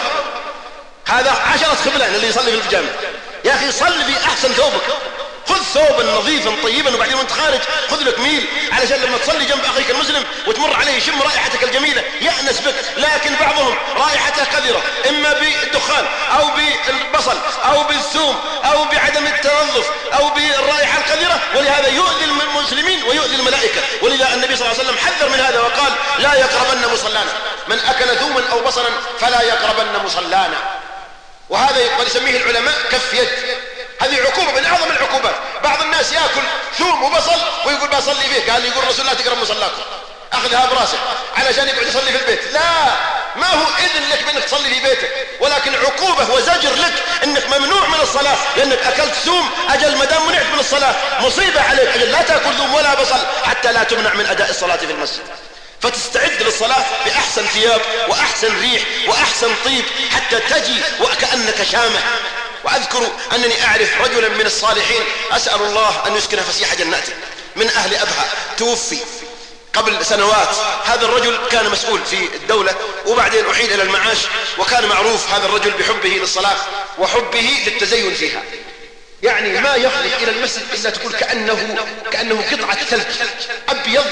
هذا 10 خبلان اللي يصلي في البجامة. يا أخي صلي في أحسن ثوبك، خذ ثوبا نظيفا طيبا، وبعدين وانت خارج خذ لك ميل علشان لما تصلي جنب أخيك المسلم وتمر عليه يشم رائحتك الجميلة يأنس بك. لكن بعضهم رائحته قذرة، إما بالدخان أو بالبصل أو بالثوم أو بعدم التنظف أو بالرائحة القذرة، ولهذا يؤذي المسلمين ويؤذي الملائكة. ولذا النبي صلى الله عليه وسلم حذر من هذا وقال لا يقربن مصلانا، من أكل ثوما أو بصلا فلا يقربن مصلانا. وهذا يسميه العلماء كف يد. هذه عقوبة من أعظم العقوبات. بعض الناس يأكل ثوم وبصل ويقول بصلي فيه، قال يقول رسول الله تقرب مصلاكم، أخذها براسه علشان يقعد يصلي في البيت. لا، ما هو إذن لك بأنك تصلي في بيتك، ولكن عقوبة وزجر لك أنك ممنوع من الصلاة لأنك أكلت ثوم. أجل مدام منعت من الصلاة مصيبة عليك، أجل لا تأكل ثوم ولا بصل حتى لا تمنع من أداء الصلاة في المسجد. فتستعد للصلاة بأحسن ثياب وأحسن ريح وأحسن طيب حتى تجي وكأنك شامة. وأذكر أنني أعرف رجلا من الصالحين أسأل الله أن يسكن فسيح جناته من أهل أبها، توفي قبل سنوات. هذا الرجل كان مسؤول في الدولة وبعدين أحيل إلى المعاش، وكان معروف هذا الرجل بحبه للصلاة وحبه للتزين فيها. يعني ما يخرج إلى المسجد إلا تقول كأنه قطعة ثلج أبيض.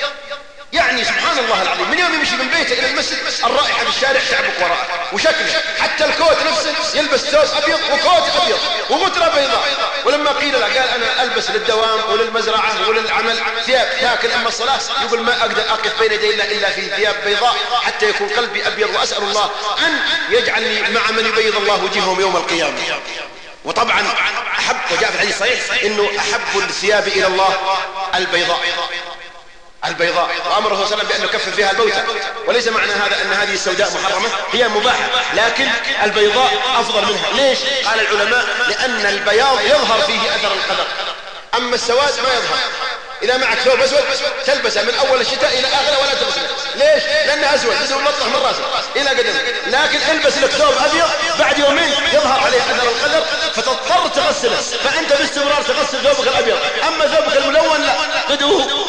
يعني سبحان الله العظيم، من يوم يمشي من بيته إلى المسجد الرائحة في الشارع تعبك وراءه، وشكله حتى الكوت نفسه يلبس ثوب أبيض وكوت أبيض وغترة بيضاء. ولما قيل له قال أنا ألبس للدوام وللمزرعة وللعمل ثياب، لكن أما الصلاة يقول ما أقدر أقف بين يدي الله إلا في ثياب بيضاء حتى يكون قلبي أبيض، وأسأل الله أن يجعلني مع من يبيض الله وجههم يوم القيامة. وطبعا أحب، وجاء في الحديث صحيح إنه أحب الثياب إلى الله البيضاء. وأمر الرسول صلى الله عليه وسلم بأن نكفر فيها الموتى، وليس معنى هذا أن هذه السوداء محرمة، هي مباحة، لكن البيضاء أفضل منها. ليش؟ قال العلماء لأن البياض يظهر فيه أثر القدر، أما السواد ما يظهر. إذا معك ثوب أسود تلبسه من أول الشتاء إلى آخره ولا تغسله. ليش؟ لأنه أسود ملطخ من راسه إلى قدمه. لكن البس لك ثوب أبيض بعد يومين يظهر عليه أثر القدر فتضطر تغسله، فأنت باستمرار تغسل ثوبك الأبيض. أما ثوبك الملون لا، قدوه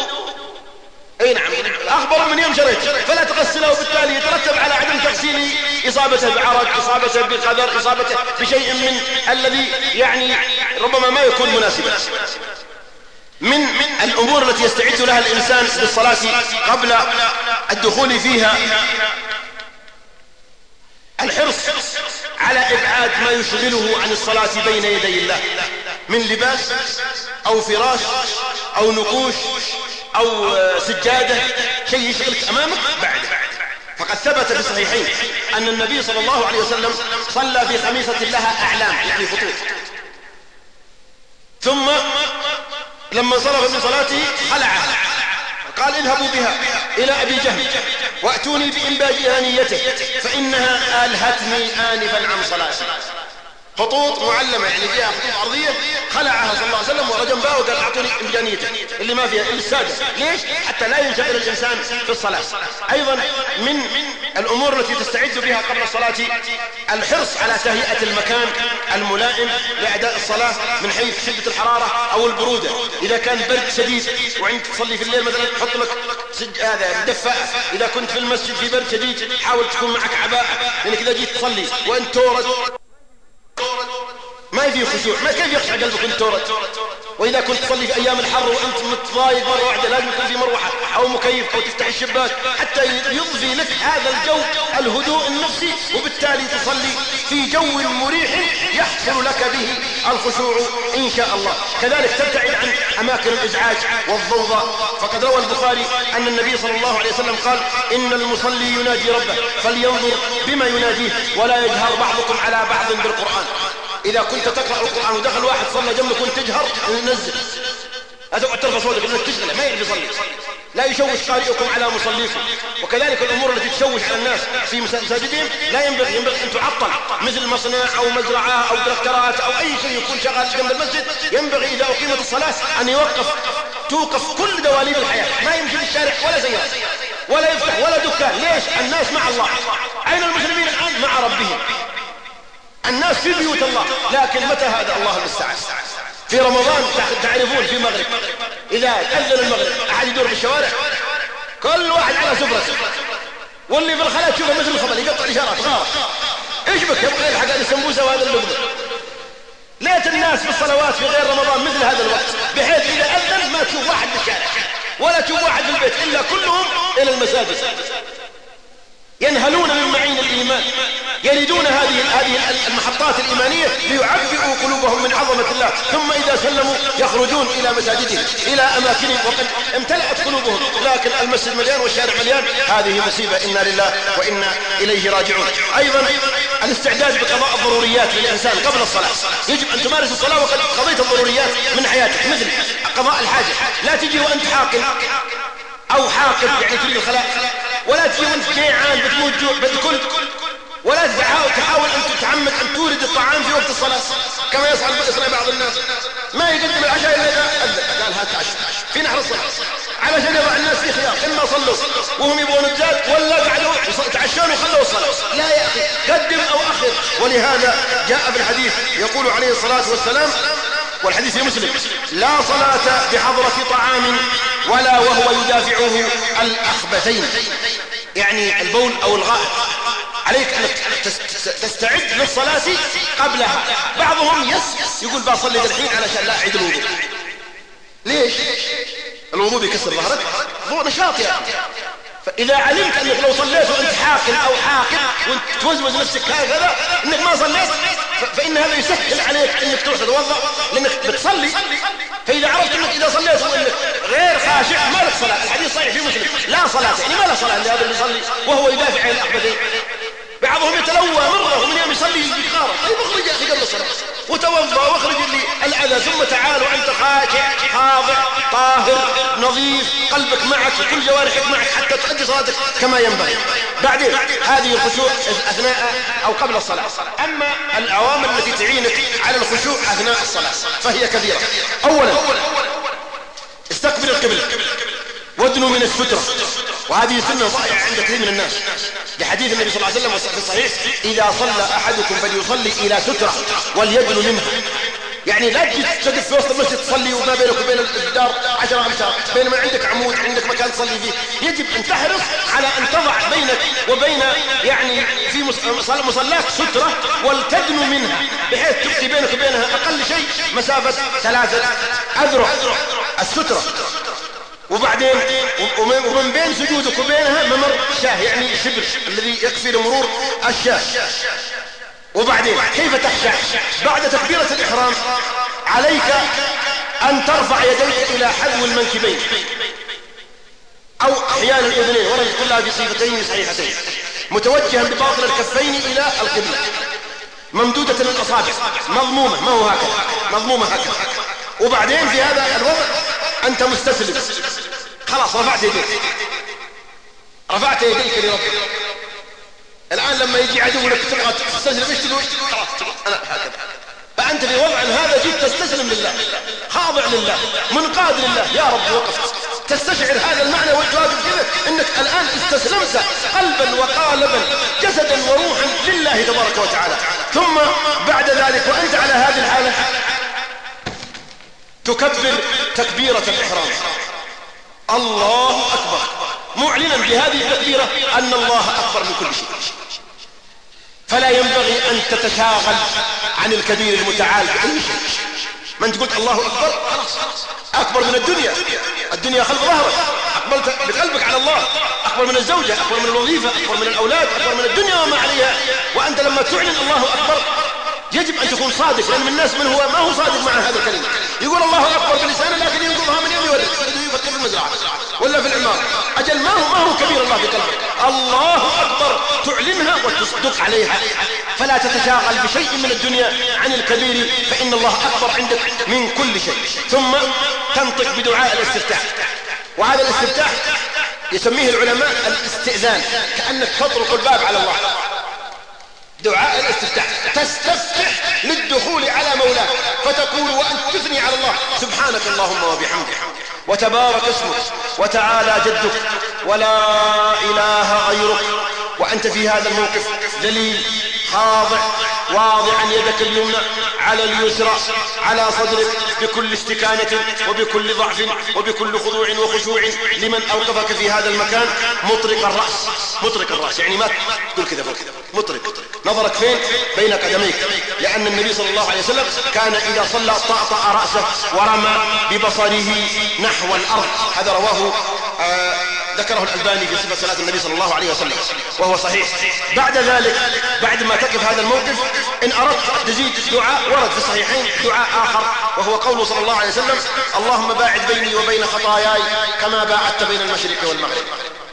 اي نعم اخبر من يوم شريت، فلا تغسله، وبالتالي يترتب على عدم تغسيله اصابته بعرق، اصابته بقدر، اصابته بشيء من الذي يعني ربما ما يكون مناسبا. من الامور التي يستعد لها الانسان للصلاة قبل الدخول فيها الحرص على إبعاد ما يشغله عن الصلاة بين يدي الله من لباس أو فراش أو نقوش أو سجادة، شيء يشغلك أمامك بعد. فقد ثبت في الصحيحين أن النبي صلى الله عليه وسلم صلى في خميصة لها أعلام يعني خطوط، ثم لما انصرف من صلاته خلعها قال اذهبوا بها إلى أبي جهل وأتوني بإنباجانيته فإنها آلهتني آنفا عن صلاتي. خطوط معلمة يعني فيها خطوط أرضية، خلعها صلى الله عليه وسلم ورجم بها وقال أعطوني إمكانيته اللي ما فيها إلا السادة. ليش؟ حتى لا ينشغل الإنسان في الصلاة. أيضا من الأمور التي تستعد بها قبل الصلاة الحرص على تهيئة المكان الملائم لأداء الصلاة من حيث شدة الحرارة أو البرودة. إذا كان برد شديد وعندك تصلي في الليل مثلا تحط لك هذا دفاء، إذا كنت في المسجد في برد شديد حاول تكون معك عباءة، لأنك إذا جيت تصلي وأنت تورد ما في خشوع، ما كيف يخشع قلبك وانت تورد. واذا كنت تصلي في ايام الحر وانت متضايق مره واحده لازم يكون في مروحه او مكيف او تفتح الشباك حتى يضفي لك هذا الجو الهدوء النفسي، وبالتالي تصلي في جو مريح يحصل لك به الخشوع ان شاء الله. كذلك تبتعد عن اماكن الازعاج والضوضاء، فقد روى البخاري ان النبي صلى الله عليه وسلم قال ان المصلي يناجي ربه فلينظر بما يناديه ولا يجهر بعضكم على بعض بالقرآن. إذا كنت تقرأ القرآن ودخل واحد صلى جنبك وانت تجهر نزل، لا تقعد ترفع صوتك لأنك تشغله ما يعرف يصلي. لا يشوش قارئكم على مصليكم. وكذلك الأمور التي تشوش على الناس في مساجدهم لا ينبغي أن تعطل، مثل مصنع أو مزرعة أو دكتورات أو أي شيء يكون شغال جنب المسجد. ينبغي إذا أقيمت الصلاة أن توقف كل دواليب الحياة، ما يمشي في الشارع ولا سيارة ولا يفتح ولا دكان. ليش؟ الناس مع الله. أين المسلمين الآن؟ مع ربهم. الناس في بيوت الله، لكن متى هذا؟ الله المستعان. في رمضان تعرفون في المغرب إذا أذن المغرب أحد يدور في الشوارع كل واحد على سفرته، واللي في الخلاء تشوفه مثل الخبل يقطع الإشارات غارة إيش بك يبقى يلحق هذا السمبوسة وهذا اللقمة. ليت الناس في الصلوات في غير رمضان مثل هذا الوقت، بحيث إذا أذن ما تشوف واحد في الشارع ولا تشوف واحد في البيت إلا كلهم إلى المساجد ينهلون من معين الإيمان، يريدون هذه المحطات الإيمانية ليعبئوا قلوبهم من عظمة الله، ثم إذا سلموا يخرجون إلى مساجدهم إلى أماكنهم وقد امتلأت قلوبهم، لكن المسجد مليان والشارع مليان. هذه مصيبة، إنا لله وإنا إليه راجعون. أيضا الاستعداد بقضاء الضروريات للإنسان قبل الصلاة. يجب أن تمارس الصلاة وقد قضيت الضروريات من حياتك، مثل قضاء الحاجة. لا تجي وأنت حاقل أو حاقد يعني تريد الخلاء، ولا تجي وانت جيعان بتموت جوع بتاكل، ولا تحاول ان تتعمد ان تورد الطعام في وقت الصلاه كما يصنع بعض الناس. ما يقدم العشاء الا اذا اذن قال هات عشاء في نحر الصلاه علشان يضع الناس في خيار، اما صلوا وهم يبغون الزاد ولا قعدوا تعشون وخلوا الصلاه. لا يا اخي قدم او اخر. ولهذا جاء في الحديث يقول عليه الصلاه والسلام، والحديث في مسلم: لا صلاة بحضرة طعام ولا وهو يدافعه الأخبثين، يعني البول أو الغائط. عليك أن تستعد للصلاة قبلها. بعضهم يقول بصلي الحين علشان لا أعيد الوضوء. ليش؟ الوضوء بيكسر ظهرك، ضوء نشاط يعني. فإذا علمت أنك لو صليت وأنت حاقل أو حاقل وأنت توزوز نفسك هكذا أنك ما صليت، فإن هذا يسهل عليك أنك تروح تتوضأ لأنك بتصلي. فإذا عرفت أنك إذا صليت وأنك غير خاشع ما لك صلاة. الحديث صحيح في مسلم: لا صلاة، يعني ما له صلاة لهذا اللي يصلي وهو يدافع عن الأخبثين. بعضهم يتلوى مرة ومن يوم يصلي يقارب. طيب اخرج يا أخي قبل الصلاة وتوضأ واخرج الأذى، ثم تعال وأنت خاشع خاضع طاهر نظيف، قلبك معك وكل جوارحك معك حتى تؤدي صلاتك كما ينبغي. بعدين هذه الخشوع أثناء أو قبل الصلاة. أما الأوامر التي تعينك على الخشوع أثناء الصلاة فهي كثيرة. أولا استقبل القبلة وادنوا من السترة، وهذه سنة ضائعة عند كثير من الناس، لحديث النبي صلى الله عليه وسلم في الصحيح: إذا صلى أحدكم فليصلي إلى سترة وليدنو منها. يعني لا تجي تقف في وسط المسجد تصلي وما بينك وبين الجدار 10 أمتار، بينما عندك عمود عندك مكان تصلي فيه. يجب أن تحرص على أن تضع بينك وبين يعني في مصلاك سترة ولتدنو منها، بحيث تبقي بينك وبينها أقل شيء مسافة 3 أذرع السترة. وبعدين ومن بين سجودك وبينها ممر الشاه يعني شبر الذي يكفي لمرور الشاه. وبعدين كيف تخشع؟ بعد تكبيرة الإحرام عليك أن ترفع يديك إلى حذو المنكبين أو أحيانا الأذنين، وردت كلها في صيغتين صحيحتين، متوجها بباطن الكفين إلى القبلة، ممدودة الأصابع مضمومة، ما هو هكذا، مضمومة هكذا. وبعدين في هذا الوضع أنت مستسلم، خلاص رفعت يديك لربك. الآن لما يجي عدوك تبغى تستسلم ايش تقول؟ خلاص أنا هكذا. فأنت في وضع هذا جيت تستسلم لله، خاضع لله، منقاد لله. يا رب وقفت تستشعر هذا المعنى والجواب كذا انك الآن استسلمت قلبا وقالبا جسدا وروحا لله تبارك وتعالى. ثم بعد ذلك وأنت على هذه الحالة تكبر تكبيرة الإحرام، الله أكبر، معلنا بهذه التكبيرة أن الله أكبر من كل شيء. فلا ينبغي أن تتشاغل عن الكبير المتعال بأي شيء. من تقول الله أكبر خلاص أكبر من الدنيا خلف ظهرك، أقبلت بقلبك على الله، أكبر من الزوجة، أكبر من الوظيفة، أكبر من الأولاد، أكبر من الدنيا وما عليها. وأنت لما تعلن الله أكبر يجب أن تكون صادق، لأن من الناس من هو ما هو صادق مع هذا الكلمة، يقول الله أكبر بلسانه لكن ينقضها من يوم يولد يفكر في المزرعة ولا في العمارة. أجل ما هو كبير الله في قلبك. الله أكبر تعلنها وتصدق عليها، فلا تتشاغل بشيء من الدنيا عن الكبير، فإن الله أكبر عندك من كل شيء. ثم تنطق بدعاء الاستفتاح، وهذا الاستفتاح يسميه العلماء الاستئذان، كأنك تطرق الباب على الله. دعاء الاستفتاح تستفتح للدخول على مولاك، فتقول وأنت تثني على الله سبحانك اللهم وبحمدك وتبارك اسمك وتعالى جدك ولا إله غيرك. وأنت في هذا الموقف ذليل خاضع واضعا يدك اليمنى على اليسرى على صدرك بكل استكانة وبكل ضعف وبكل خضوع وخشوع لمن أوقفك في هذا المكان. مطرق الرأس يعني ما تقول كذا مطرق، نظرك فين؟ بين قدميك، لأن النبي صلى الله عليه وسلم كان إذا صلى طأطأ رأسه ورمى ببصره نحو الأرض. هذا رواه ذكره الألباني في صفة صلاة النبي صلى الله عليه وسلم وهو صحيح. بعد ذلك بعد ما تقف هذا الموقف إن أردت تزيد دعاء ورد في الصحيحين دعاء آخر، وهو قوله صلى الله عليه وسلم اللهم باعد بيني وبين خطاياي كما باعدت بين المشرق والمغرب.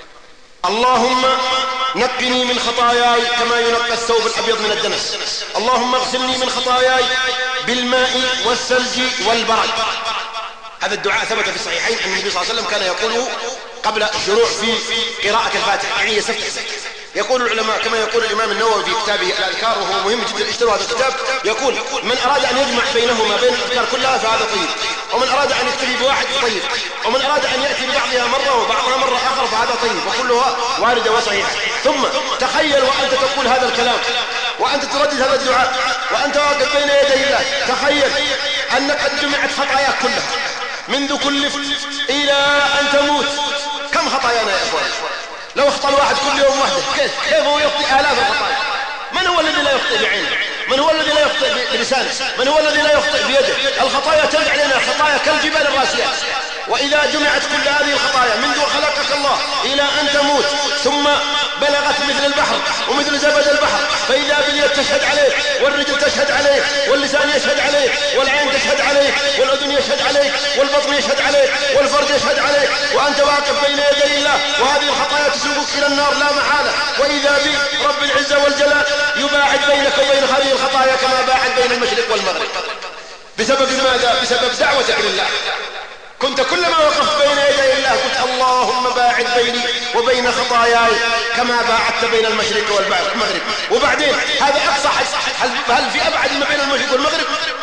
اللهم نقني من خطاياي كما ينقى الثوب الأبيض من الدنس. اللهم اغسلني من خطاياي بالماء والثلج والبرد. هذا الدعاء ثبت في الصحيحين أن النبي صلى الله عليه وسلم كان يقوله قبل الشروع في قراءة الفاتحة، يعني يستفتح. يقول العلماء كما يقول الإمام النووي في كتابه الأذكار، وهو مهم جدا اشتروا هذا الكتاب، يقول من أراد أن يجمع بينهما بين الأذكار كلها فهذا طيب، ومن أراد أن يكتفي بواحد طيب، ومن أراد أن يأتي ببعضها مرة وبعضها مرة آخر فهذا طيب، وكلها واردة وصحيحة. ثم تخيل وأنت تقول هذا الكلام وأنت تردد هذا الدعاء وأنت واقف بين يدي الله، تخيل أن قد جمعت خطاياك كلها منذ كل إلى أن تموت. كم خطايانا يا إخوان؟ لو اخطأ الواحد كل يوم وحده كيف هو يخطئ آلاف الخطايا؟ من هو الذي لا يخطئ بعينه؟ من هو الذي لا يخطئ بلسانه؟ من هو الذي لا يخطئ بيده؟ الخطايا ترجع لنا خطايا كالجبال الراسيات. وإذا جمعت كل هذه الخطايا منذ خلقك الله إلى أن تموت ثم بلغت مثل البحر ومثل زبد البحر، فإذا باليد تشهد عليك والرجل تشهد عليك واللسان يشهد عليك والعين تشهد عليك والأذن يشهد عليك والبطن يشهد عليك والفرج يشهد عليك، وأنت واقف بين يدي الله وهذه الخطايا تسوقك إلى النار لا محالة. وإذا برب العزة والجلال يباعد بينك وبين هذه الخطايا كما باعد بين المشرق والمغرب. بسبب ماذا؟ بسبب دعوتك لله. كنت كلما وقفت بين يدي الله قلت اللهم باعد بيني وبين خطاياي كما باعدت بين المشرق والمغرب. وبعدين هذا أقصى حد، هل في أبعد ما بين المشرق والمغرب؟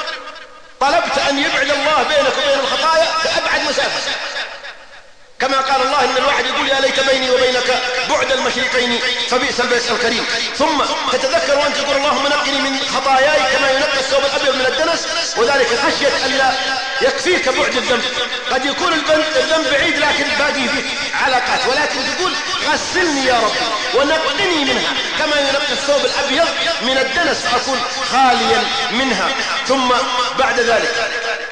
طلبت أن يبعد الله بينك وبين الخطايا فأبعد مسافة، كما قال الله إن الواحد يقول يا ليت بيني وبينك بعد المشرقين فبئس البئس الكريم. ثم تتذكر وأنت تقول اللهم نقني من خطاياي كما ينقى الثوب الأبيض من الدنس، وذلك خشية ألا يكفيك بعد الذنب. قد يكون الذنب بعيد لكن باقي فيك علاقات، ولكن تقول غسلني يا رب ونقني منها كما ينقى الثوب الأبيض من الدنس فأكون خاليا منها. ثم بعد ذلك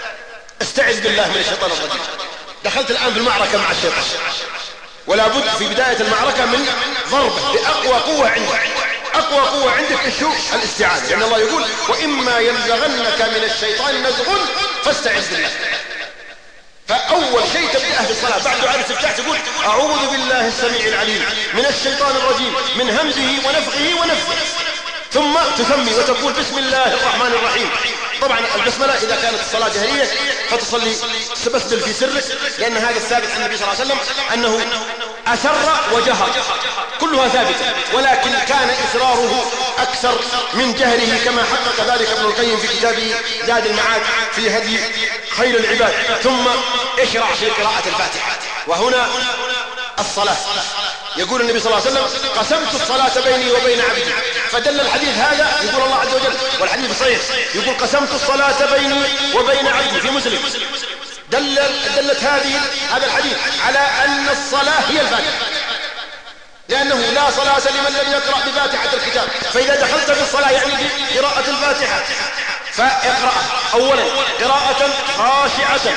استعذ بالله من الشيطان الرجيم. دخلت الآن في المعركة مع الشيطان، ولا بد في بداية المعركة من ضربة بأقوى قوة عندك. أقوى قوة عندك إيش هو؟ الاستعاذة، لأن الله يقول وإما ينزغنك من الشيطان نزغ فاستعذ بالله. فأول شيء تبدأه في الصلاة بعد دعاء الاستفتاح تقول أعوذ بالله السميع العليم من الشيطان الرجيم من همزه ونفخه ونفثه، ثم تسمي وتقول بسم الله الرحمن الرحيم. طبعا البسملة إذا كانت الصلاة جهرية فتصلي تبسمل في سرك، لأن هذا الثابت عن النبي صلى الله عليه وسلم أنه أسر وجهر كلها ثابتة، ولكن كان إسراره أكثر من جهره كما حقق ذلك ابن القيم في كتابه زاد المعاد في هدي خير العباد. ثم اشرع في قراءة الفاتحة. وهنا الصلاة يقول النبي صلى الله عليه وسلم قسمت الصلاة بيني وبين عبدي، فدل الحديث هذا يقول الله عز وجل والحديث صحيح يقول قسمت الصلاة بيني وبين عبدي في مسلم. دلت هذا الحديث على أن الصلاة هي الفاتحة، لأنه لا صلاة لمن لم يقرأ بفاتحة الكتاب. فإذا دخلت في الصلاة يعني قراءة الفاتحة فاقرأ أولا قراءة خاشعة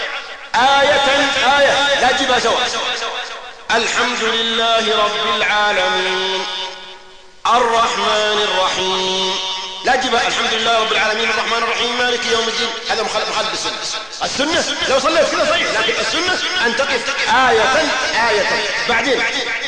آية لا تجيبها سوا. الحمد لله رب العالمين الرحمن الرحيم، لا تجيبها الحمد لله رب العالمين الرحمن الرحيم مالك يوم الدين، هذا مخالف بالسنة. السنة لو صليت كذا صحيح، لكن السنة أن تقف آية بعدين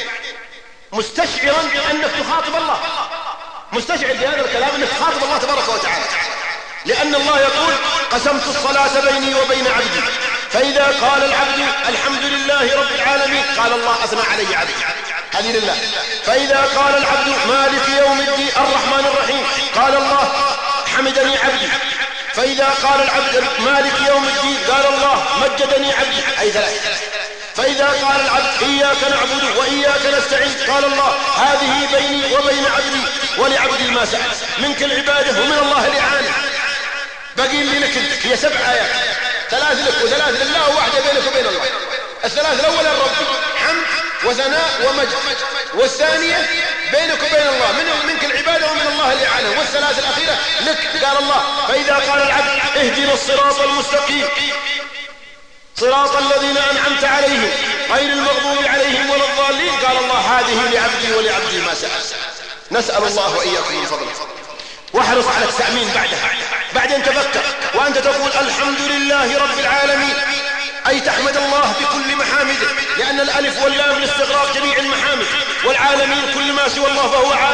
مستشعرا أنك تخاطب الله، مستشعر بهذا الكلام أنك تخاطب الله تبارك وتعالى، لأن الله يقول قسمت الصلاة بيني وبين عبدي، فإذا قال العبد الحمد لله رب العالمين قال الله أثنى علي عبدي، هذه لله. فإذا قال العبد مالك يوم الدين الرحمن الرحيم قال الله حمدني عبدي. فإذا قال العبد مالك يوم الدين قال الله مجدني عبدي، أي ثلاث. فإذا قال العبد إياك نعبد وإياك نستعين قال الله هذه بيني وبين عبدي ولعبدي ما سأل، منك العبادة ومن الله الإعانة. بقي لي لك هي 7 آيات، 3 لك و3 لله وواحدة بينك وبين الله. الثلاث الأولى الرب حمد وثناء ومجد، والثانية بينك وبين الله منك العبادة ومن الله الإعانة، والثلاث الأخيرة لك. قال الله فإذا قال العبد اهدنا الصراط المستقيم صراط الذين أنعمت عليهم غير المغضوب عليهم ولا الضالين قال الله هذه لعبدي ولعبدي ما سأل. نسأل الله وإياكم من فضله. واحرص على التأمين بعدها، بعدين تفكر وأنت تقول الحمد لله رب العالمين، أي تحمد الله بكل محامده، لأن الألف واللام لاستغراق جميع المحامد، والعالمين كل ما سوى الله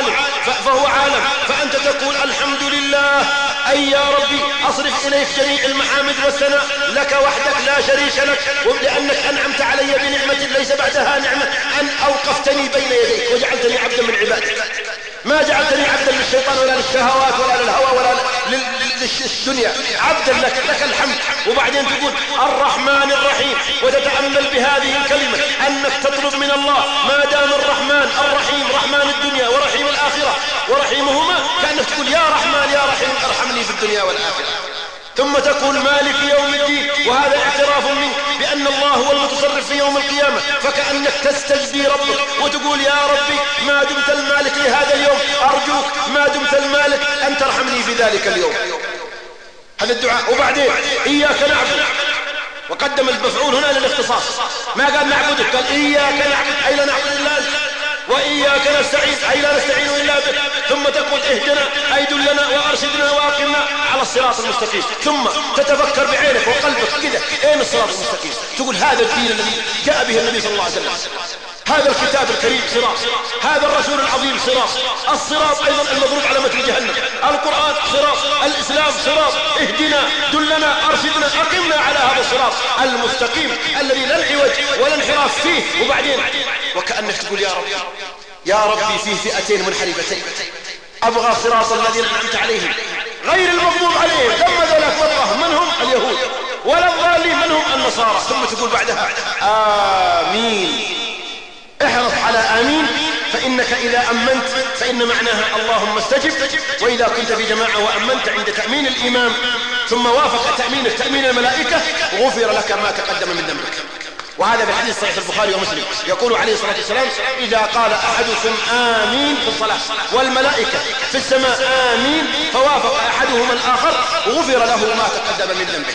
فهو عالم. فأنت تقول الحمد لله أي يا ربي أصرف إليك جميع المحامد والثناء لك وحدك لا شريك لك، لأنك أنعمت علي بنعمة ليس بعدها نعمة، أن أوقفتني بين يديك وجعلتني عبدا من عبادك. ما جعلتني عبدا للشيطان ولا للشهوات ولا للهوى ولا للدنيا، عبدا لك الحمد. وبعدين تقول الرحمن الرحيم، وتتأمل بهذه الكلمة أنك تطلب من الله ما دام الرحمن الرحيم رحمن الدنيا ورحيم الآخرة ورحيمهما، كأنك تقول يا رحمن يا رحيم ارحمني في الدنيا والآخرة. ثم تقول مالك يوم الدين، وهذا اعتراف منك بأن الله هو المتصرف في يوم القيامة، فكأنك تستجدي ربك وتقول يا ربي ما دمت المالك لهذا اليوم أرجوك ما دمت المالك أن ترحمني في ذلك اليوم. هذا الدعاء. وبعدين إياك نعبد، وقدم المفعول هنا للاختصاص، ما قال نعبدك، قال إياك نعبد أي لا نعبد إلا أنت، وإياك نستعين أي لا نستعين إلا بك. ثم تقول اهدنا أي دلنا وأرشدنا وأقمنا على الصراط المستقيم. ثم تتفكر بعينك وقلبك كذا أين الصراط المستقيم، تقول هذا الدين الذي جاء به النبي صلى الله عليه وسلم، هذا الكتاب الكريم صراط، هذا الرسول العظيم صراط، الصراط أيضا المضروب على متن جهنم، القرآن صراط، الإسلام صراط، اهدنا دلنا أرشدنا أقمنا على هذا الصراط المستقيم الذي لا انعوج ولا انحراف فيه. وبعدين وكأنك تقول يا ربي فيه فئتين منحرفتين، أبغى صراط الذين أنعمت عليهم غير المغضوب عليهم ثم ذلك مرة من هم اليهود ولا الضالين من هم النصارى. ثم تقول بعدها آمين. احرص على آمين، فإنك إذا أمنت فإن معناها اللهم استجب. وإذا كنت في جماعة وأمنت عند تأمين الإمام ثم وافق تأمينك تأمين الملائكة غفر لك ما تقدم من ذنبك. وهذا في حديث صحيح البخاري ومسلم، يقول عليه الصلاة والسلام إذا قال أحدكم آمين في الصلاة والملائكة في السماء آمين فوافق أحدهما الآخر غفر له ما تقدم من ذنبه.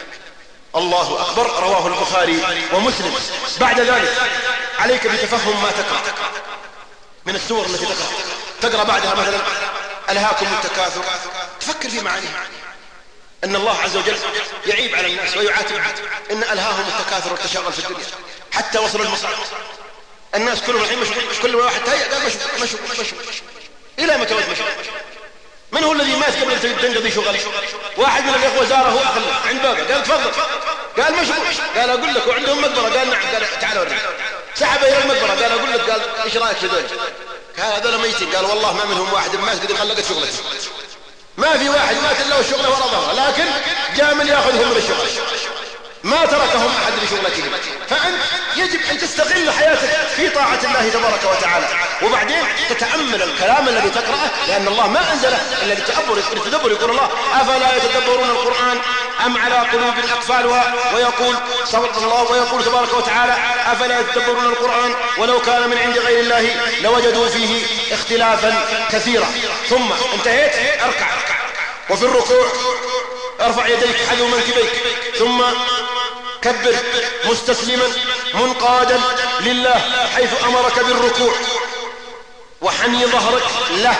الله أكبر. رواه البخاري ومسلم. بعد ذلك عليك بتفهم ما تقرأ، من السور التي تقرأ بعدها مثلا ألهاكم التكاثر، تفكر في معانيها، أن الله عز وجل يعيب على الناس ويعاتب إن ألهاهم التكاثر والتشاغل في الدنيا حتى وصلوا المصائب. الناس كلهم الحين مشغول، كل واحد تهيأ قال مشغول. إلى متى مشغول؟ من هو الذي مات قبل أن تنقضي شغل؟ واحد من الإخوة زاره عند بابه، قال تفضل، قال مشغول، قال أقول لك وعندهم مقبرة، قال نعم، قال تعال ورني، سحب إلى المقبرة، قال أقول لك، قال إيش رأيك في ذلك؟ قال هذول ميتين، قال والله ما منهم واحد مات قد خلقت شغلته، ما في واحد مات إلا والشغل وراء ظهره، لكن جاء من يأخذهم من الشغل، ما تركهم أحد لشغلتهم. فأنت يجب أن تستغل حياتك في طاعة الله تبارك وتعالى، وبعدين تتأمل الكلام الذي تقرأه، لأن الله ما أنزله إلا للتدبر. يقول الله أفلا يتدبرون القرآن أم على قلوب أقفالها، ويقول صدق الله ويقول تبارك وتعالى أفلا يتدبرون القرآن ولو كان من عند غير الله لوجدوا فيه اختلافا كثيرا. ثم انتهيت، اركع، وفي الركوع ارفع يديك حذو منكبيك، ثم كبر مستسلما منقادا لله حيث أمرك بالركوع، وحني ظهرك له،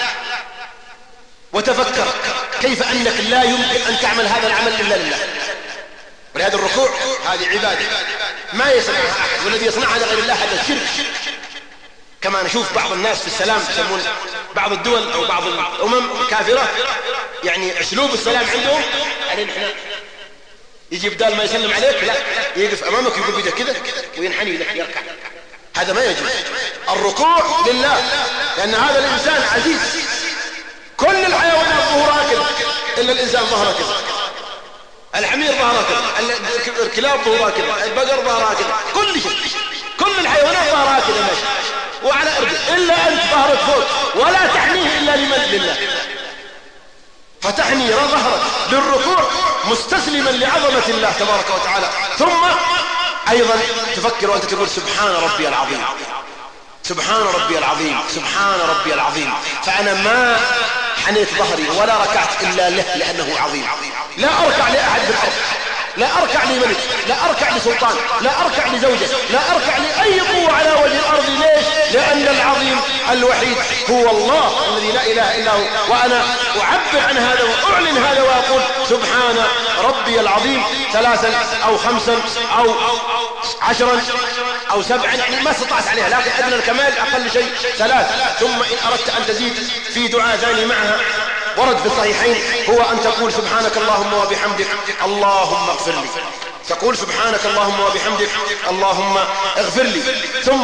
وتفكر كيف أنك لا يمكن أن تعمل هذا العمل إلا لله. ولهذا الركوع هذه عبادة ما يصنعها أحد، والذي يصنعها لغير الله هذا الشرك. كما نشوف بعض الناس في السلام يسمون بعض الدول أو بعض الأمم الكافرة، يعني أسلوب السلام عندهم علينا احنا يجي بدال ما يسلم عليك لا يقف أمامك يقول بيده كذا وينحني لك يركع. هذا ما يجوز. الركوع لله، لأن هذا الإنسان عزيز. كل الحيوانات ظهرها كذا إلا الإنسان ظهره كذا، الحمير ظهره كذا، الكلاب ظهرها كذا، البقر ظهرها كذا، كل الحيوانات ظهرها كذا ماشي وعلى أرجل، إلا أنت ظهرك فوق ولا تحنيه إلا لله. فتحني ظهرك بالركوع مستسلما لعظمة الله تبارك وتعالى. ثم أيضا تفكر وأنت تقول سبحان ربي العظيم، سبحان ربي العظيم، سبحان ربي العظيم. فأنا ما حنيت ظهري ولا ركعت إلا له لأنه عظيم. لا أركع لأحد في الأرض، لا أركع لملك، لا أركع لسلطان، لا أركع لزوجة، لا أركع لأي قوة على وجه الأرض. ليش؟ لأن العظيم الوحيد هو الله الذي لا إله إلا هو. وأنا أعبر عن هذا وأعلن هذا وأقول سبحان ربي العظيم 3 أو 5 أو 10 أو 7، يعني ما استطعت عليها، لكن أدنى الكمال أقل شيء 3. ثم إن أردت أن تزيد في دعاء ثاني معها ورد في الصحيحين هو أن تقول سبحانك اللهم وبحمدك اللهم اغفر لي. تقول سبحانك اللهم وبحمدك اللهم اغفر لي. ثم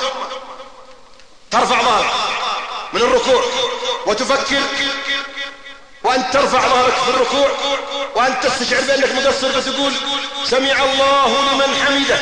ترفع ظهرك من الركوع وتفكر، وأن ترفع ظهرك في الركوع وأن تستشعر بأنك مقصر، فتقول سمع الله لمن حمده،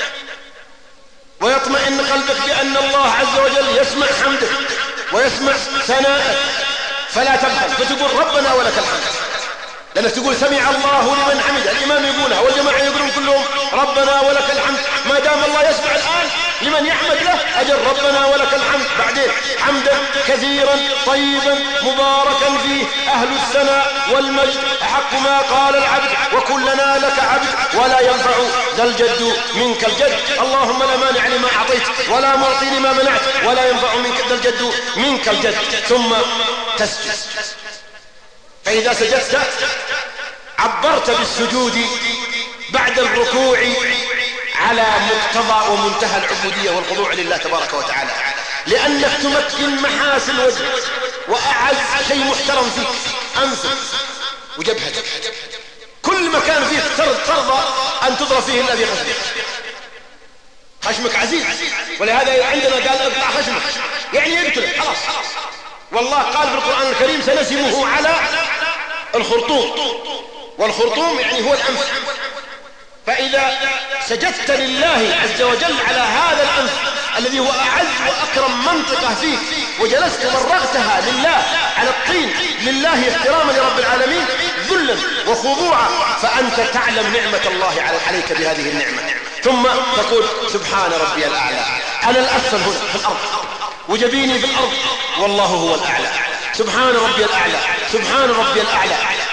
ويطمئن قلبك بأن الله عز وجل يسمع حمدك ويسمع ثناءك، فلا تبخل، فتقول ربنا ولك الحمد. لأنك تقول سمع الله لمن حمده، الإمام يقولها والجماعة يقولون كلهم ربنا ولك الحمد، ما دام الله يسمع الآن لمن يحمد له أجل ربنا ولك الحمد. بعدين حمدا كثيرا طيبا مباركا فيه أهل الثناء والمجد أحق ما قال العبد وكلنا لك عبد ولا ينفع ذا الجد منك الجد. اللهم لا مانع لما أعطيت ولا معطي لما منعت ولا ينفع منك ذا الجد منك الجد. ثم تسجد. فإذا سجدت عبرت بالسجود بعد الركوع على مقتضى ومنتهى العبودية والخضوع لله تبارك وتعالى، لأنك تمكن محاسن وجهك وأعز شيء محترم فيك أنفك وجبهتك. كل مكان فيك ترضى أن تضرب فيه إلا بخشمك. خشمك عزيز، ولهذا عندنا قال اقطع خشمك، يعني يقتله خلاص. والله قال في القرآن الكريم سنسمه على الخرطوم، والخرطوم يعني هو الأنف. فإذا سجدت لله عز وجل على هذا الأنف الذي هو أعز وأكرم منطقة فيك، وجلست مرغتها لله على الطين لله احتراما لرب العالمين ذلا وخضوعا، فأنت تعلم نعمة الله عليك بهذه النعمة. ثم تقول سبحان ربي الأعلى. أنا الأسفل هنا في الأرض وجبيني في الأرض والله هو الأعلى. سبحان ربي الأعلى، سبحان ربي الأعلى.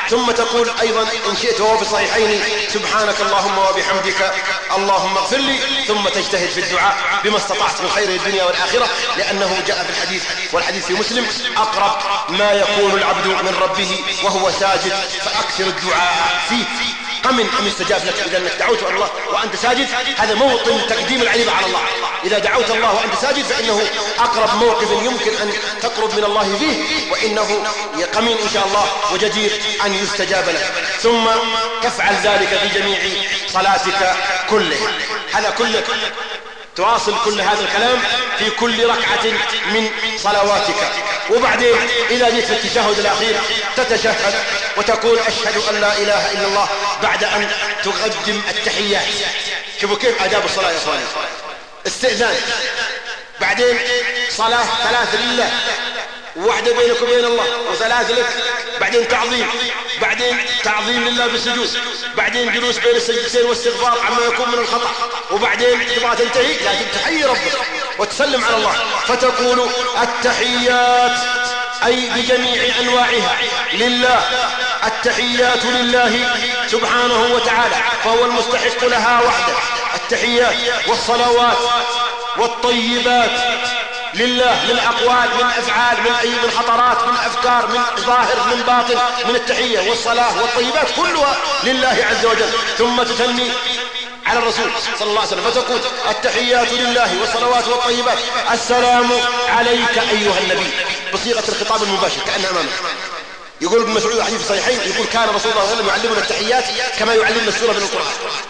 ثم تقول أيضا إن شئت وهو بالصحيحين سبحانك اللهم وبحمدك اللهم اغفر لي، ثم تجتهد في الدعاء بما استطعت من خير الدنيا والآخرة، لأنه جاء في الحديث، والحديث في مسلم: أقرب ما يكون العبد من ربه وهو ساجد فأكثر الدعاء فيه. قمن أن يستجاب لك إذا أنك دعوت الله وأنت ساجد، هذا موطن تقديم العليم على الله. إذا دعوت الله وأنت ساجد فإنه أقرب موقف يمكن أن تقرب من الله فيه، وإنه قمن إن شاء الله وجدير أن يستجاب لك. ثم تفعل ذلك في جميع صلاتك كلها. هذا كله تواصل كل هذا الكلام في كل ركعة من صلواتك. وبعدين إذا جئت في التشهد الأخير تتشهد وتقول: أشهد أن لا إله إلا الله، بعد أن تقدم التحيات. شوفوا كيف آداب الصلاة يا إخواني: استئذان، بعدين صلاة 3 لله، وواحدة بينك وبين الله، و3 لك، بعدين تعظيم، بعدين تعظيم لله بالسجود، بعدين جلوس بين السجدتين واستغفار عما يكون من الخطأ، وبعدين تبغى تنتهي لازم تحيي ربك وتسلم على الله، فتقول: التحيات أي بجميع أنواعها لله، التحيات لله سبحانه وتعالى فهو المستحق لها وحده. التحيات والصلوات والطيبات لله، من أقوال، من أفعال، من خطرات، من أفكار، من ظاهر، من باطن، من التحية والصلاة والطيبات كلها لله عز وجل. ثم تثني على الرسول صلى الله عليه وسلم فتقول: التحيات لله والصلوات والطيبات، السلام عليك أيها النبي، بصيغة الخطاب المباشر كأن أمامك. يقول ابن مسعود حديث الصحيحين، يقول: كان رسول الله صلى الله عليه وسلم يعلمنا التحيات كما يعلمنا السورة من القرآن.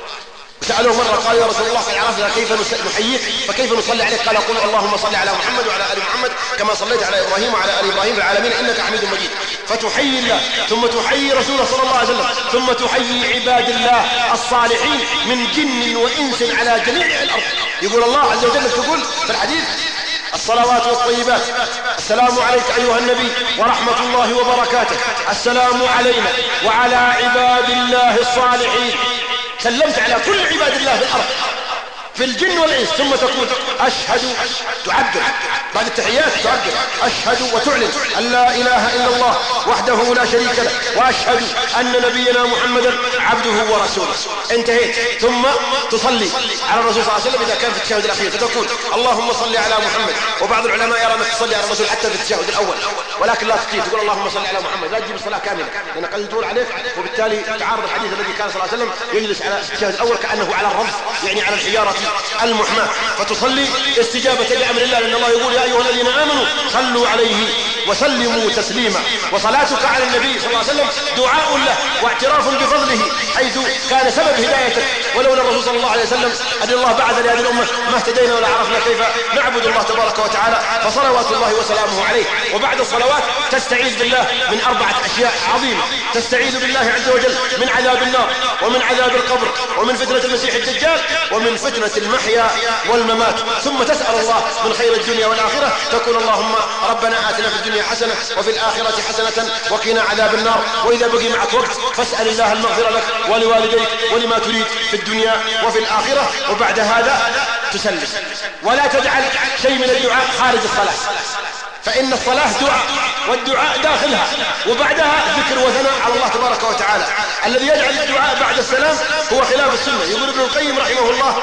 سألوه مرة قال: يا رسول الله قد عرفنا كيف نحييك فكيف نصلي عليك؟ قال: قل اللهم صل على محمد وعلى آل محمد كما صليت على إبراهيم وعلى آل إبراهيم في العالمين إنك حميد مجيد. فتحيي الله، ثم تحيي رسوله صلى الله عليه وسلم، ثم تحيي عباد الله الصالحين من جن وإنس على جميع الأرض. يقول الله عز وجل تقول في الحديث: الصلوات والطيبات، السلام عليك أيها النبي ورحمة الله وبركاته، السلام علينا وعلى عباد الله الصالحين. سلمت على كل عباد الله في الأرض في الجن والإنس. ثم تقول: أشهد، تعبر بعد التحيات، تعبر أشهد وتعلن أن لا إله إلا الله وحده لا شريك له، وأشهد أن نبينا محمدا عبده ورسوله. انتهيت. ثم تصلي على الرسول صلى الله عليه وسلم إذا كان في التشهد الأخير، فتقول: اللهم صل على محمد. وبعض العلماء يرى أنك تصلي على الرسول حتى في التشهد الأول، ولكن لا تطيل تقول اللهم صل على محمد، لا تجيب الصلاة كاملة لأن قد يطول عليك، وبالتالي تعارض الحديث الذي كان صلى الله عليه وسلم يجلس على التشهد الأول كأنه على الرمز، يعني على الحجارة المحماة. فتصلي استجابة لأمر الله، لأن الله يقول: يا أيها الذين آمنوا صلوا عليه وسلموا تسليما. وصلاتك على النبي صلى الله عليه وسلم دعاء له واعتراف بفضله، حيث كان سبب هدايتك، ولولا الرسول صلى الله عليه وسلم أن الله بعث لهذه الأمة ما اهتدينا ولا عرفنا كيف نعبد الله تبارك وتعالى. فصلوات الله وسلامه عليه. وبعد الصلوات تستعيذ بالله من 4 أشياء عظيمة. تستعيذ بالله عز وجل من عذاب النار، ومن عذاب القبر، ومن فتنة المسيح الدجال، ومن فتنة المحيا والممات. ثم تسأل الله من خير الدنيا والآخرة، تقول: اللهم ربنا آتنا في الدنيا حسنة وفي الآخرة حسنة وقنا عذاب النار. وإذا بقي معك وقت فاسأل الله المغفرة لك ولوالديك ولما تريد في الدنيا وفي الآخرة. وبعد هذا تسلم، ولا تجعل شيء من الدعاء خارج الصلاة، فإن الصلاة دعاء، والدعاء داخلها، وبعدها ذكر وثناء على الله تبارك وتعالى. الذي يجعل الدعاء بعد السلام هو خلاف السنة. يقول ابن القيم رحمه الله: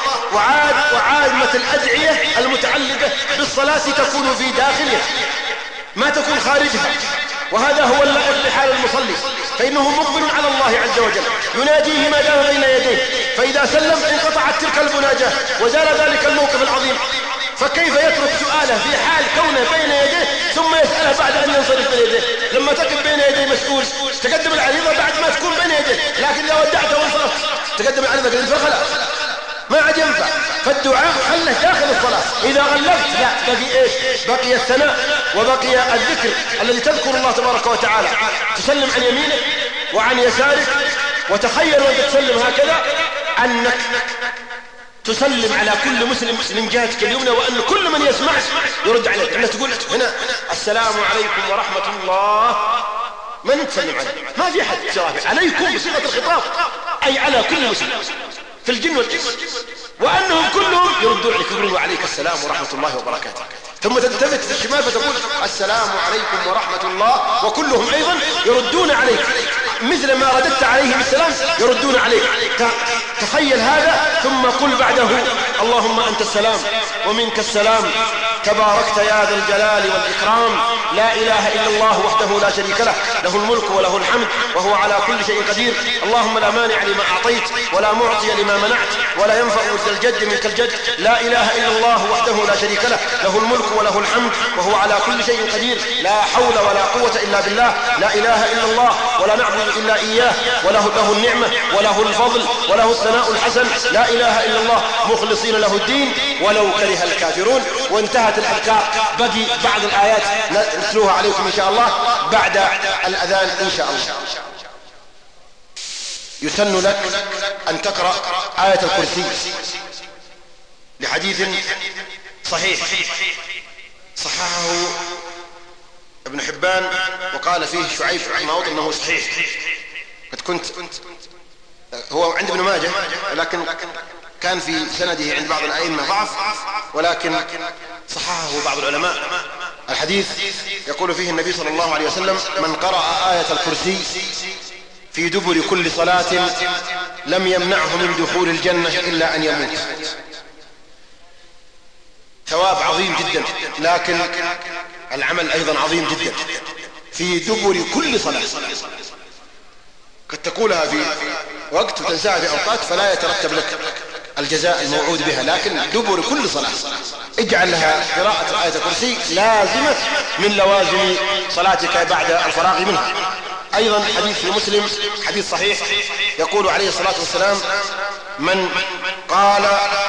وعامة الأدعية المتعلقة بالصلاة تكون في داخلها ما تكون خارجها، وهذا هو اللائق بحال المصلي، فإنه مقبل على الله عز وجل يناجيه ما دام بين يديه، فإذا سلم انقطعت تلك المناجاة وزال ذلك الموقف العظيم. فكيف يترك سؤاله في حال كونه بين يديه ثم يسأله بعد أن ينصرف بين يديه؟ لما تقف بين يديه مسؤول تقدم العريضة بعد ما تكون بين يديه، لكن لو ودعته وانصرفت تقدم العريضة قلت فخلاص ما عاد ينفع. فالدعاء خله داخل الصلاة. إذا غلبت لا، بقي إيش؟ بقي الثناء وبقي الذكر الذي تذكر الله تبارك وتعالى. تسلم عن يمينك وعن يسارك، وتخيل وانت تسلم هكذا أنك تسلم على كل مسلم من جهتك اليمنى، وأن كل من يسمعك يرد عليك. أنك تقول هنا: السلام عليكم ورحمة الله، من تسلم عليه؟ ما في حد جواب عليكم بصيغة الخطاب، أي على كل مسلم في الجن والإنس، وأنهم كلهم يردون عليك يقولون: وعليك السلام ورحمة الله وبركاته. ثم تلتفت في الشمال فتقول: السلام عليكم ورحمة الله، وكلهم أيضا يردون عليك. مثل ما رددت عليهم السلام يردون عليك. تخيل هذا، ثم قل بعده اللهم أنت السلام ومنك السلام تباركت يا ذا الجلال والإكرام، لا إله إلا الله وحده لا شريك له، له الملك وله الحمد وهو على كل شيء قدير، اللهم لا مانع لما أعطيت ولا معطي لما منعت ولا ينفع ذا الجد منك الجد، لا إله إلا الله وحده لا شريك له، له الملك وله الحمد وهو على كل شيء قدير، لا حول ولا قوة إلا بالله، لا إله إلا الله ولا نعبد إلا إياه، وله النعمة وله الفضل وله الثناء الحسن، لا إله إلا الله مخلصين له الدين ولو كره الكافرون. وانتهت الأذكار، بقي بعض الآيات نتلوها عليكم إن شاء الله بعد الأذان إن شاء الله. يسن لك أن تقرأ آية الكرسي لحديث صحيح صححه ابن حبان وقال فيه شعيب رحمه أنه صحيح. قد كنت هو عند ابن ماجه، ولكن كان في سنده عند بعض الأئمة ضعف، ولكن صححه بعض العلماء. الحديث يقول فيه النبي صلى الله عليه وسلم: من قرأ آية الكرسي في دبر كل صلاة لم يمنعه من دخول الجنة إلا أن يموت. ثواب عظيم جدا، لكن العمل أيضا عظيم جدا. في دبر كل صلاة، قد تقولها في وقت وتنساها في أوقات فلا يترتب لك الجزاء الموعود بها، لكن دبر كل صلاة اجعل لها قراءة آية الكرسي لازمة من لوازم صلاتك بعد الفراغ منها. أيضا حديث في مسلم حديث صحيح يقول عليه الصلاة والسلام: من قال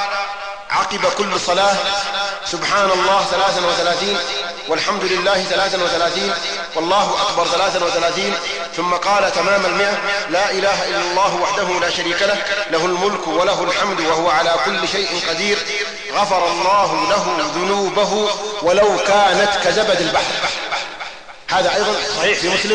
عقب كل صلاة سبحان الله 33 والحمد لله 33 والله أكبر 33 ثم قال تمام 100 لا إله إلا الله وحده لا شريك له، له الملك وله الحمد وهو على كل شيء قدير، غفر الله له ذنوبه ولو كانت كزبد البحر. هذا أيضا صحيح في مسلم،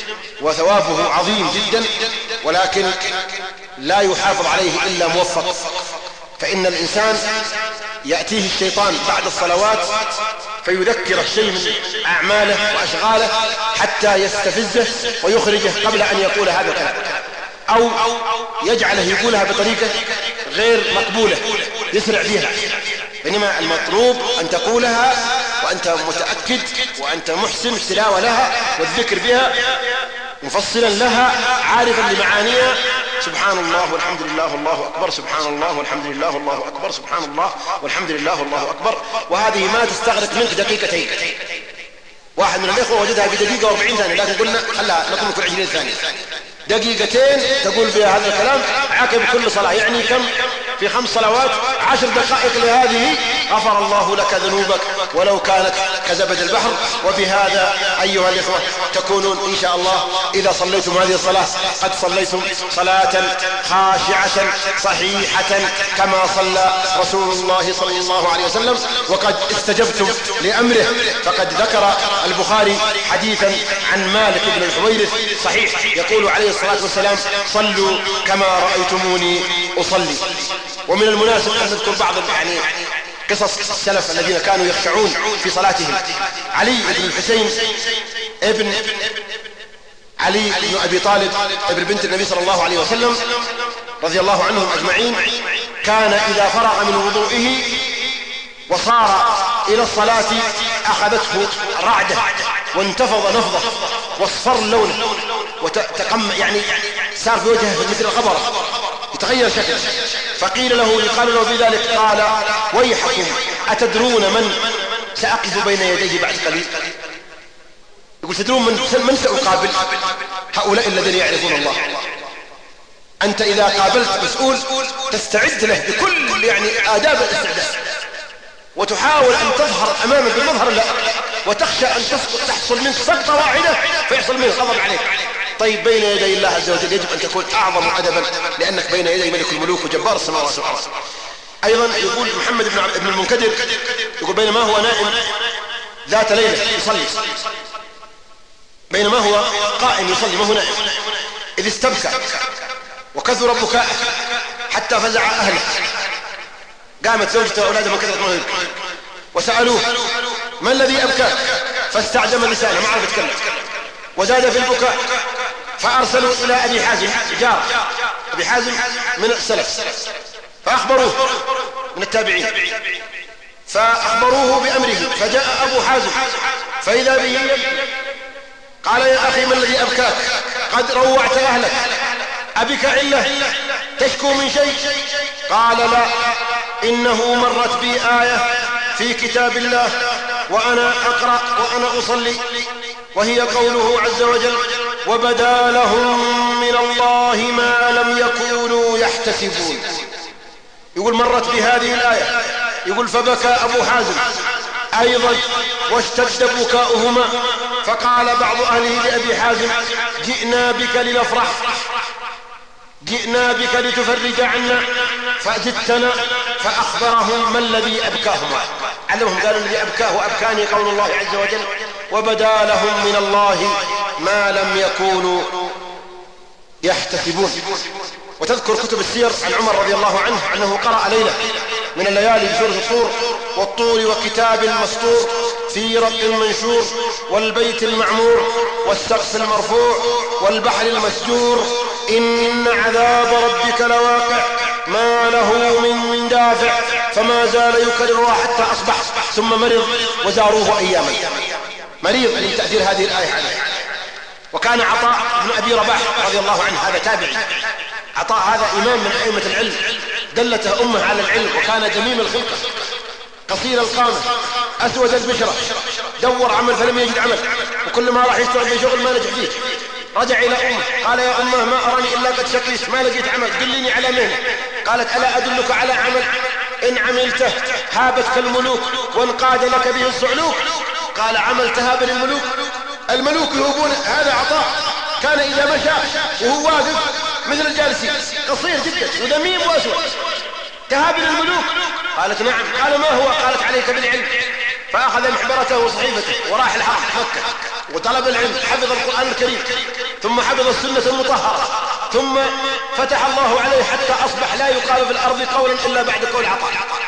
وثوابه عظيم جدا، ولكن لا يحافظ عليه إلا موفق. فإن الإنسان يأتيه الشيطان بعد الصلوات فيذكر الشيء من أعماله وأشغاله حتى يستفزه ويخرجه قبل أن يقول هذا الكلام، أو يجعله يقولها بطريقة غير مقبولة يسرع فيها. بينما المطلوب أن تقولها وأنت متأكد وأنت محسن التلاوة لها والذكر بها مفصلا لها عارفا لمعانيها. سبحان الله والحمد لله والله أكبر، سبحان الله والحمد لله والله أكبر، سبحان الله والحمد لله والله أكبر. وهذه ما تستغرق منك دقيقتين. واحد من الإخوة وجدها بدقيقة و40 ثانية، لكن قلنا خلها لكم كل 20 ثانية. دقيقتين تقول بها هذا الكلام عقب كل صلاة، يعني كم في 5 صلوات 10 دقائق لهذه، غفر الله لك ذنوبك ولو كانت كزبد البحر. وبهذا أيها الإخوة تكونون إن شاء الله إذا صليتم هذه الصلاة قد صليتم صلاة خاشعة صحيحة كما صلى رسول الله صلى الله عليه وسلم، وقد استجبتم لأمره. فقد ذكر البخاري حديثا عن مالك بن الحويرث صحيح يقول عليه الصلاة والسلام: صلوا كما رأيتموني أصلي. ومن المناسب أن نذكر بعض قصص السلف الذين كانوا يخشعون في صلاتهم. علي بن الحسين ابن علي بن أبي طالب ابن بنت النبي صلى الله عليه وسلم رضي الله عنهم أجمعين، كان إذا فرغ من وضوئه وصار إلى الصلاة أخذته رعدة وانتفض نفضه واصفر لونه وتقم، يعني صار في وجهه مثل الخبرة يتغير شكله. فقيل له يقال له بذلك قال: ويحكم أتدرون من سأقف بين يديه بعد قليل؟ يقول: تدرون من سأقابل؟ هؤلاء الذين يعرفون الله. أنت إذا قابلت مسؤول تستعد له بكل آداب الاستعداد، وتحاول أن تظهر أمامه بالمظهر اللائق، وتخشى أن تحصل منك سقطة واحدة فيحصل منه غضب عليك. طيب بين يدي الله عز وجل يجب أن تكون أعظم أدبا، لأنك بين يدي ملك الملوك وجبار السماوات والأرض. أيضا يقول محمد بن المنكدر يقول: بينما هو نائم ذات ليلة يصلي، بينما هو قائم يصلي ما هو نائم، إذ استبكى وكثر بكاءه حتى فزع أهله. قامت زوجته وأولاده من كثرة ما يبكي وسألوه: ما الذي أبكاك؟ فاستعجم لسانه ما عرف يتكلم وزاد في البكاء، فأرسلوا إلى أبي حازم جار أبي حازم من السلف، فأخبروه من التابعين، فأخبروه بأمره، فجاء أبو حازم فإذا به قال يا أخي ما الذي أبكاك؟ قد روعت أهلك، أبك علة تشكو من شيء؟ قال لا، إنه مرت بي آية في كتاب الله وأنا أقرأ وأنا أصلي، وهي قوله عز وجل وبدا لهم من الله ما لم يكونوا يحتسبون. يقول مرت بهذه الآية، يقول فبكى أبو حازم أيضا واشتد بكاؤهما، فقال بعض أهله لأبي حازم جئنا بك لنفرح، جئنا بك لتفرج عنا، فأجدتنا. فأخبرهم ما الذي أبكاهما، علمهم قالوا الذي أبكاه وأبكاني قول الله عز وجل وبدا لهم من الله ما لم يكونوا يحتسبون. وتذكر كتب السير عن عمر رضي الله عنه أنه قرأ ليلة من الليالي بسورة الطور والطور وكتاب مسطور في رق منشور والبيت المعمور والسقف المرفوع والبحر المسجور إن عذاب ربك لواقع ما له من دافع، فما زال يكررها حتى أصبح، ثم مرض وزاروه أياما. مريض من تأثير هذه الآية عليه. وكان عطاء بن أبي رباح رضي الله عنه، هذا تابعي، عطاء هذا إمام من أئمة العلم، دلته أمه على العلم، وكان جميل الخلقة قصير القامة أسود البشرة، دور عمل فلم يجد عمل، وكل ما راح يشتغل في شغل ما نجح فيه. رجع إلى أمه قال يا أمه ما أراني إلا قد شقيت، ما لقيت عمل، دلني على مهنة. قالت ألا أدلك على عمل إن عملته هابتك الملوك وانقاد لك به الصعلوك؟ قال عمل تهاب الملوك، الملوك يهوبون. هذا عطاء كان إذا مشى وهو واقف مثل الجالسين، قصير جدا وذميم وأسود، تهاب الملوك. قالت نعم. قال ما هو؟ قالت عليك بالعلم. فأخذ محبرته وصحيفته وراح الحرم مكة وطلب العلم، حفظ القرآن الكريم، ثم حفظ السنة المطهرة، ثم فتح الله عليه حتى أصبح لا يقال في الأرض قولا إلا بعد قول عطاء.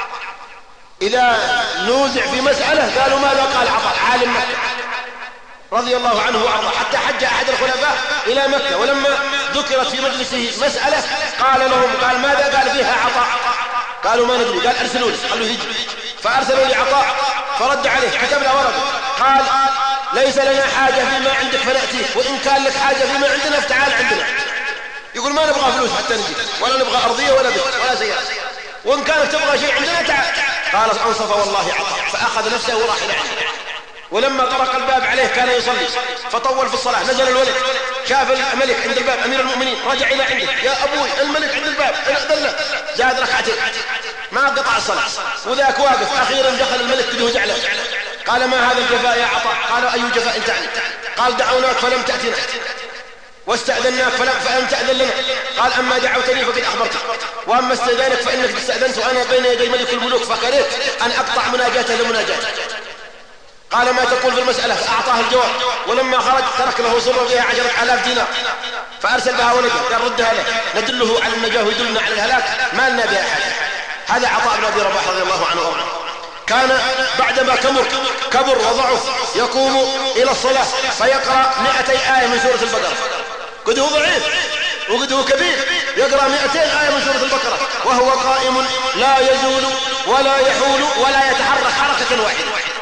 إذا نوزع في مسألة قالوا ماذا قال عطاء؟ عالم مكة رضي الله عنه وأرضاه. حتى حج أحد الخلفاء إلى مكة، ولما ذكرت في مجلسه مسألة قال لهم، قال ماذا قال فيها عطاء؟ قالوا ما ندري. قال أرسلوا لي، قالوا هجي. فأرسلوا لعطاء فرد عليه، كتب له ورقة قال ليس لنا حاجة فيما عندك فنأتيك، وإن كان لك حاجة فيما عندنا فتعال عندنا. يقول ما نبغى فلوس حتى نجي، ولا نبغى أرضية ولا بيت ولا سيارة، وإن كانت تبغى شيء عندنا تعال. قال أنصف والله عطاء، فأخذ نفسه وراح إلى عنده. ولما طرق الباب عليه كان يصلي فطول في الصلاة، نزل الولد شاف الملك عند الباب أمير المؤمنين، رجع إلى عنده يا أبوي الملك عند الباب، أذن له. زاد ركعتين ما قطع الصلاة، وذاك واقف. أخيرا دخل الملك كده زعله، قال ما هذا الجفاء يا عطاء؟ قالوا أي جفاء تعني؟ قال دعوناك فلم تأتنا، واستأذناك فلم تأذن لنا. قال أما دعوتني فقد أخبرتك، وأما استئذانك فإنك استأذنت وأنا بين يدي ملك الملوك، فكرهت أن أقطع مناجاته لمناجاته. قال ما تقول في المسألة؟ فأعطاه الجواب. ولما خرج ترك له سر فيها 10,000 دينار، فأرسل بها ولده قال ردها له ندله على النجاة ويدلنا على الهلاك، ما لنا بها حاجة. هذا عطاء بن أبي رباح رضي الله عنه وارضاه. كان بعدما كبر وضعف يقوم إلى الصلاة فيقرأ 200 آية من سورة البقرة. قد هو ضعيف وقد هو كبير، يقرأ 200 آية من سورة البقرة وهو قائم لا يزول ولا يحول ولا يتحرك حركة واحدة.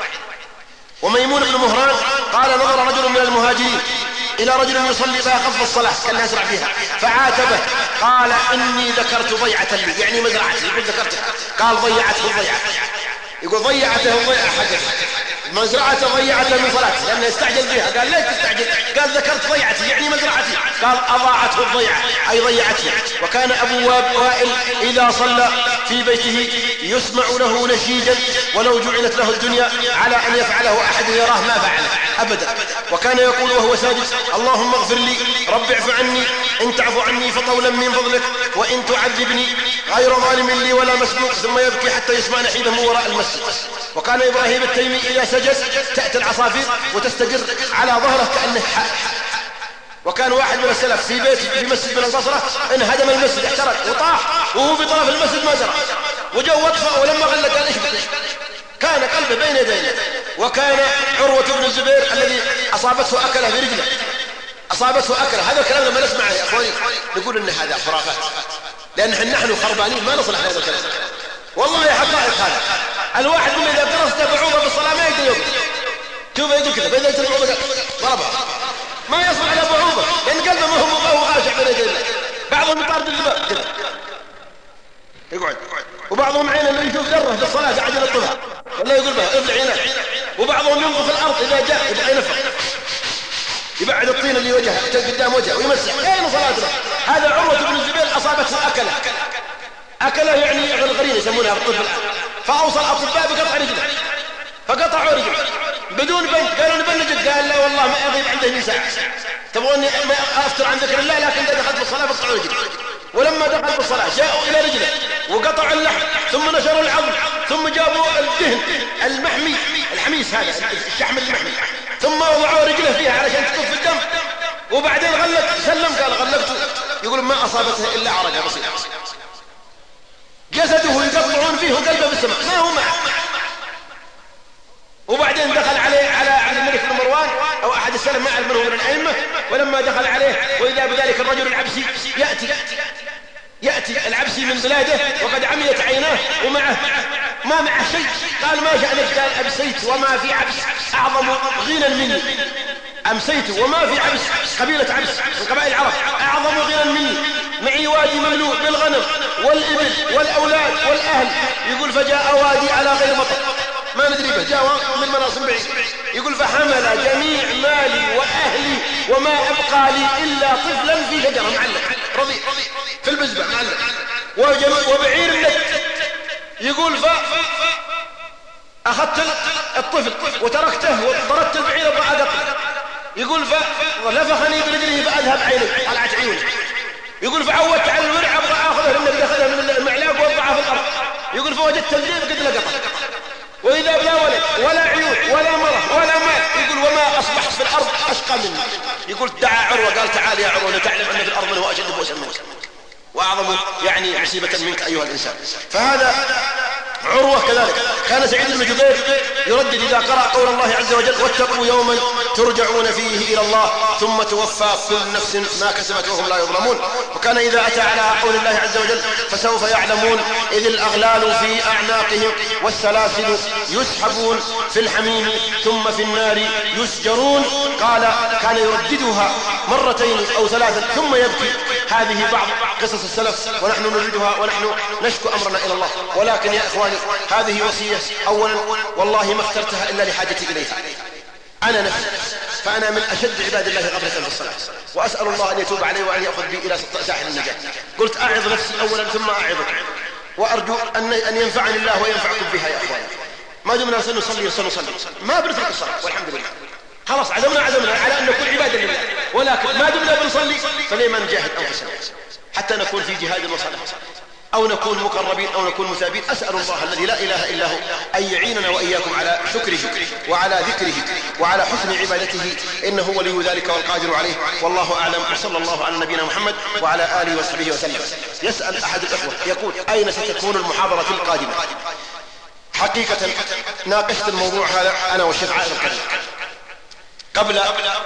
وميمون بن مهران قال نظر رجل من المهاجرين إلى رجل يصلي فيخف الصلاة كان يسرع فيها، فعاتبه قال إني ذكرت ضيعة لي، يعني مزرعتي. يقول ذكرتها، قال ضيعته الضيعة، يقول ضيعته الضيعة حقك، مزرعته ضيعته من صلاته لأنه يستعجل فيها. قال ليش تستعجل؟ قال ذكرت ضيعتي يعني مزرعتي. قال أضاعته الضيعة أي ضيعتني. وكان أبو وائل إذا صلى في بيته يسمع له نشيجا ولو جعلت له الدنيا على أن يفعله أحد يراه ما فعله أبدا. وكان يقول وهو ساجد اللهم اغفر لي رب اعف عني إن تعفو عني فطولا من فضلك وإن تعذبني غير ظالم لي ولا مسبوق، ثم يبكي حتى يسمع نحيبه من وراء المسجد. وكان إبراهيم التيمي إذا سجد تأتي العصافير وتستقر على ظهره كأنه حق. وكان واحد من السلف في بيت في مسجد من البصرة انهدم المسجد احترق وطاح وهو في طرف المسجد ما زرع، وجو وقفه ولما غلق قال ايش بك؟ كان قلبه بين يديه. وكان عروة بن الزبير الذي أصابته أكله في رجله أصابته أكلة. هذا الكلام لما نسمعه يا أخواني نقول إن هذا خرافات، لأن نحن خربانين ما نصلح هذا الكلام. والله حقائق هذا. الواحد من إذا درسته بعوضة بالصلاة ما يقدر يوقف. شوف يقول كذا فإذا يترك بعوضة ضربها ما يصل على بعوضة، لأن قلبه ما هو خاشع بين يدي الله. بعضهم يطارد الباب كذا يقعد، وبعضهم عينه اللي يشوف ذره في الصلاة قاعد يلطفها ولا يقول بها افلع عينك. وبعضهم ينظف الأرض إذا جاء يبقى ينفخ يبعد الطين اللي وجهه قدام وجهه ويمسح. أين صلاتنا؟ هذا عروة بن الزبير أصابته أكله يعني غرغرين يسمونها بالطب الآن. فأوصل الأطباء بقطع رجله فقطعوا رجله بدون بنج. قالوا نبنجك، قال لا والله ما أغيب عنده من ساعة، تبغوني ما أفتر عن ذكر الله، لكن إذا دخلت بالصلاة فقطعوا رجله. ولما دخل بالصلاة جاءوا إلى رجله وقطعوا اللحم ثم نشروا العظم ثم جابوا الدهن المحمي الحميس هذا الشحم المحمي ثم وضعوا رجله فيها علشان تكف الدم. وبعدين سلم قال غلقته. يقول ما أصابته إلا عرجة بسيطة، جسده يقطعون فيه وقلبه بالسماء ما هو معه. وبعدين دخل عليه على الملك بن مروان أو أحد السلف ما أعرف من هو من الأئمة. ولما دخل عليه وإذا بذلك الرجل العبسي يأتي العبسي من بلاده وقد عميت عيناه ومعه ما معه شيء. قال ما شأنك؟ قال أمسيت وما في عبس أعظم غنى مني. أمسيت وما في عبس، قبيلة عبس من قبائل العرب، أعظم غنى مني، معي وادي مملوء بالغنم والإبل والأولاد والأهل. يقول فجاء وادي على غير مطر ما ندري به، جاء من مناصب بعيد. يقول فحمل جميع مالي وأهلي وما أبقى لي إلا طفلا في شجرة معلق رضيع في البزبة معلق وبعير لك. يقول أخذت الطفل وتركته وضربت البعير وأدق. يقول فلفخني برجله فأذهب عيني طلعت عيوني. يقول فعودت على الورع أبغى أخذه لأنه أخذها من المعلاق ووضعها في الأرض. يقول فوجدت الجيب قد لقطه وإذا بلا ولد ولا عيون ولا مرة ولا مال. يقول وما أصبحت في الأرض أشقى مني. يقول دعا عروة قال تعال يا عروة تعلم أن في الأرض من هو أشد بؤسا منك وأعظم يعني مصيبة منك أيها الإنسان. فهذا عروة كذلك. كان سعيد بن جبير يردد إذا قرأ قول الله عز وجل واتقوا يوما ترجعون فيه إلى الله ثم توفى كل نفس ما كسبت وهم لا يظلمون. وكان إذا أتى على قول الله عز وجل فسوف يعلمون إذ الأغلال في أعناقهم والسلاسل يسحبون في الحميم ثم في النار يسجرون. قال كان يرددها مرتين أو ثلاثا ثم يبكي. هذه بعض قصص السلف ونحن نرددها ونحن نشكو أمرنا إلى الله. ولكن يا إخواني هذه وصية أولا والله ما اخترتها إلا لحاجتي إليها. أنا نفسي فأنا من أشد عباد الله غفلة في الصلاة وأسأل الله أن يتوب علي وأن يأخذ بي إلى ساحل النجاة. قلت أعظ نفسي أولا ثم أعظك وأرجو أن ينفعني الله وينفعكم بها يا أخواني. ما دمنا سنصلي ما بنترك الصلاة والحمد لله خلاص عزمنا على أن نكون عبادا لله. ولكن ما دمنا بنصلي فليما نجاهد أنفسنا حتى نكون في جهاد وصلاة أو نكون مقربين أو نكون مثابين. أسأل الله الذي لا إله إلا هو أن يعيننا وإياكم على شكره وعلى ذكره وعلى حسن عبادته إنه ولي ذلك والقادر عليه. والله أعلم وصلى الله على نبينا محمد وعلى آله وصحبه وسلم. يسأل أحد الأخوة يقول أين ستكون المحاضرة القادمة؟ حقيقة ناقشت الموضوع هذا أنا والشيخ عائل الكريم قبل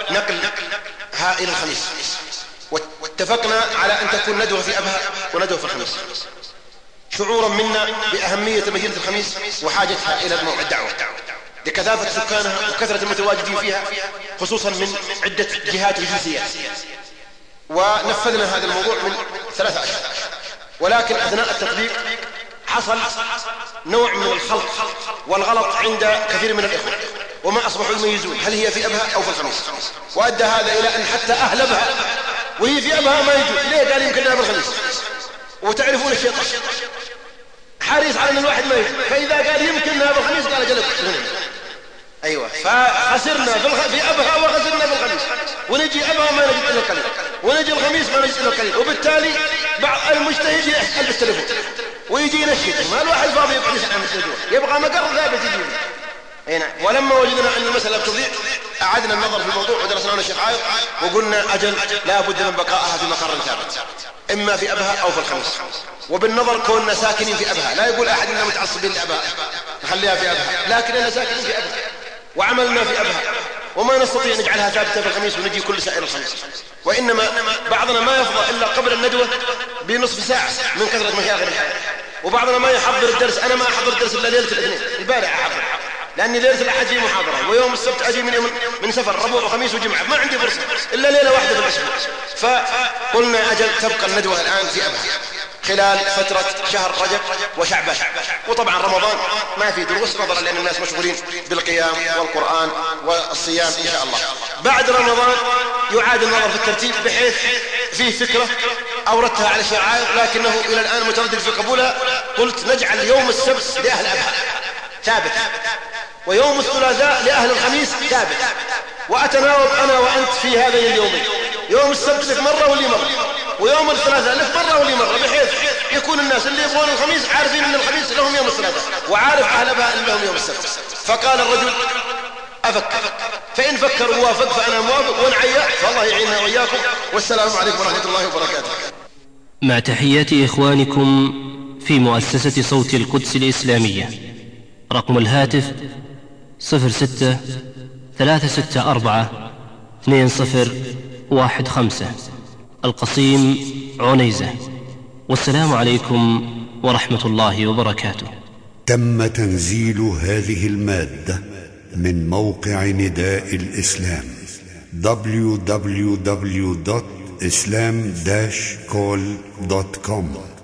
نقلها إلى الخميس واتفقنا على أن تكون ندوة في أبها وندوة في الخميس شعورا منا بأهمية مدينة الخميس وحاجتها إلى الدعوة لكثافة سكانها وكثرة المتواجدين فيها خصوصا من عدة جهات وجنسيات. ونفذنا هذا الموضوع من 3 أشهر ولكن أثناء التطبيق حصل نوع من الخلط والغلط عند كثير من الإخوة وما أصبحوا يميزون هل هي في أبها أو في الخميس. وأدى هذا إلى أن حتى أهل أبها وهي في أبها ما يجوز. ليه؟ قال يمكن لها بالخميس. وتعرفون الشيطان حريص على أن الواحد ما يجوز. فإذا قال يمكن لها بالخميس قال جلب أيوة. فخسرنا في أبها وخسرنا بالخميس ونجي أبها ما نجد إلا القليل ونجي الخميس ما نجد إلا القليل. وبالتالي بعض المجتهد يحسن بالتلفون ويجي ينشد ما الواحد فاضي يبقى يسأل عن التلفون يبقى مقر ثابت يجيب. أي نعم. ولما وجدنا أن المسألة بتضيع أعدنا النظر في الموضوع ودرسنا أنا الشيخ عايض وقلنا أجل لا بد من بقائها في مقر ثابت إما في أبها أو في الخميس. وبالنظر كوننا ساكنين في أبها لا يقول أحد إننا متعصبين لأبها نخليها في أبها لكننا ساكنين في أبها وعملنا في أبها وما نستطيع أن نجعلها ثابتة في الخميس ونجي كل سائر الخميس، وإنما بعضنا ما يفضى إلا قبل الندوة بنصف ساعة من كثرة مشاغل الحياة، وبعضنا ما يحضر الدرس. أنا ما أحضر الدرس إلا ليلة الاثنين، البارح أحضر، لأني ليلة الأحد في محاضرة، ويوم السبت أجي من سفر، ربوع وخميس وجمعة، ما عندي فرصة إلا ليلة واحدة في الأسبوع. فقلنا أجل تبقى الندوة الآن في أبها خلال فترة شهر رجب وشعبان، وطبعا رمضان ما في دروس نظرا لأن الناس مشغولين بالقيام والقرآن والصيام إن شاء الله. بعد رمضان يعاد النظر في الترتيب بحيث فيه فكرة أوردتها على الشعائر لكنه إلى الآن متردد في قبولها. قلت نجعل يوم السبت لأهل أبها ثابت، ويوم الثلاثاء لأهل الخميس ثابت، وأتناوب أنا وأنت في هذين اليومين، يوم السبت لك مرة واللي مرة، ويوم الثلاثاء لك مرة واللي مرة، بحيث يكون الناس اللي يبغون الخميس عارفين أن الخميس لهم يوم الثلاثاء، وعارف أهل أبها أن لهم يوم السبت. فقال الرجل أفكر، فإن فكر ووافق فأنا موافق، ونعيا فالله يعيننا وإياكم، والسلام عليكم ورحمة الله وبركاته. مع تحيات إخوانكم في مؤسسة صوت القدس الإسلامية. رقم الهاتف 06-364-2015، القصيم عنيزة. والسلام عليكم ورحمة الله وبركاته. تم تنزيل هذه المادة من موقع نداء الإسلام www.islam-call.com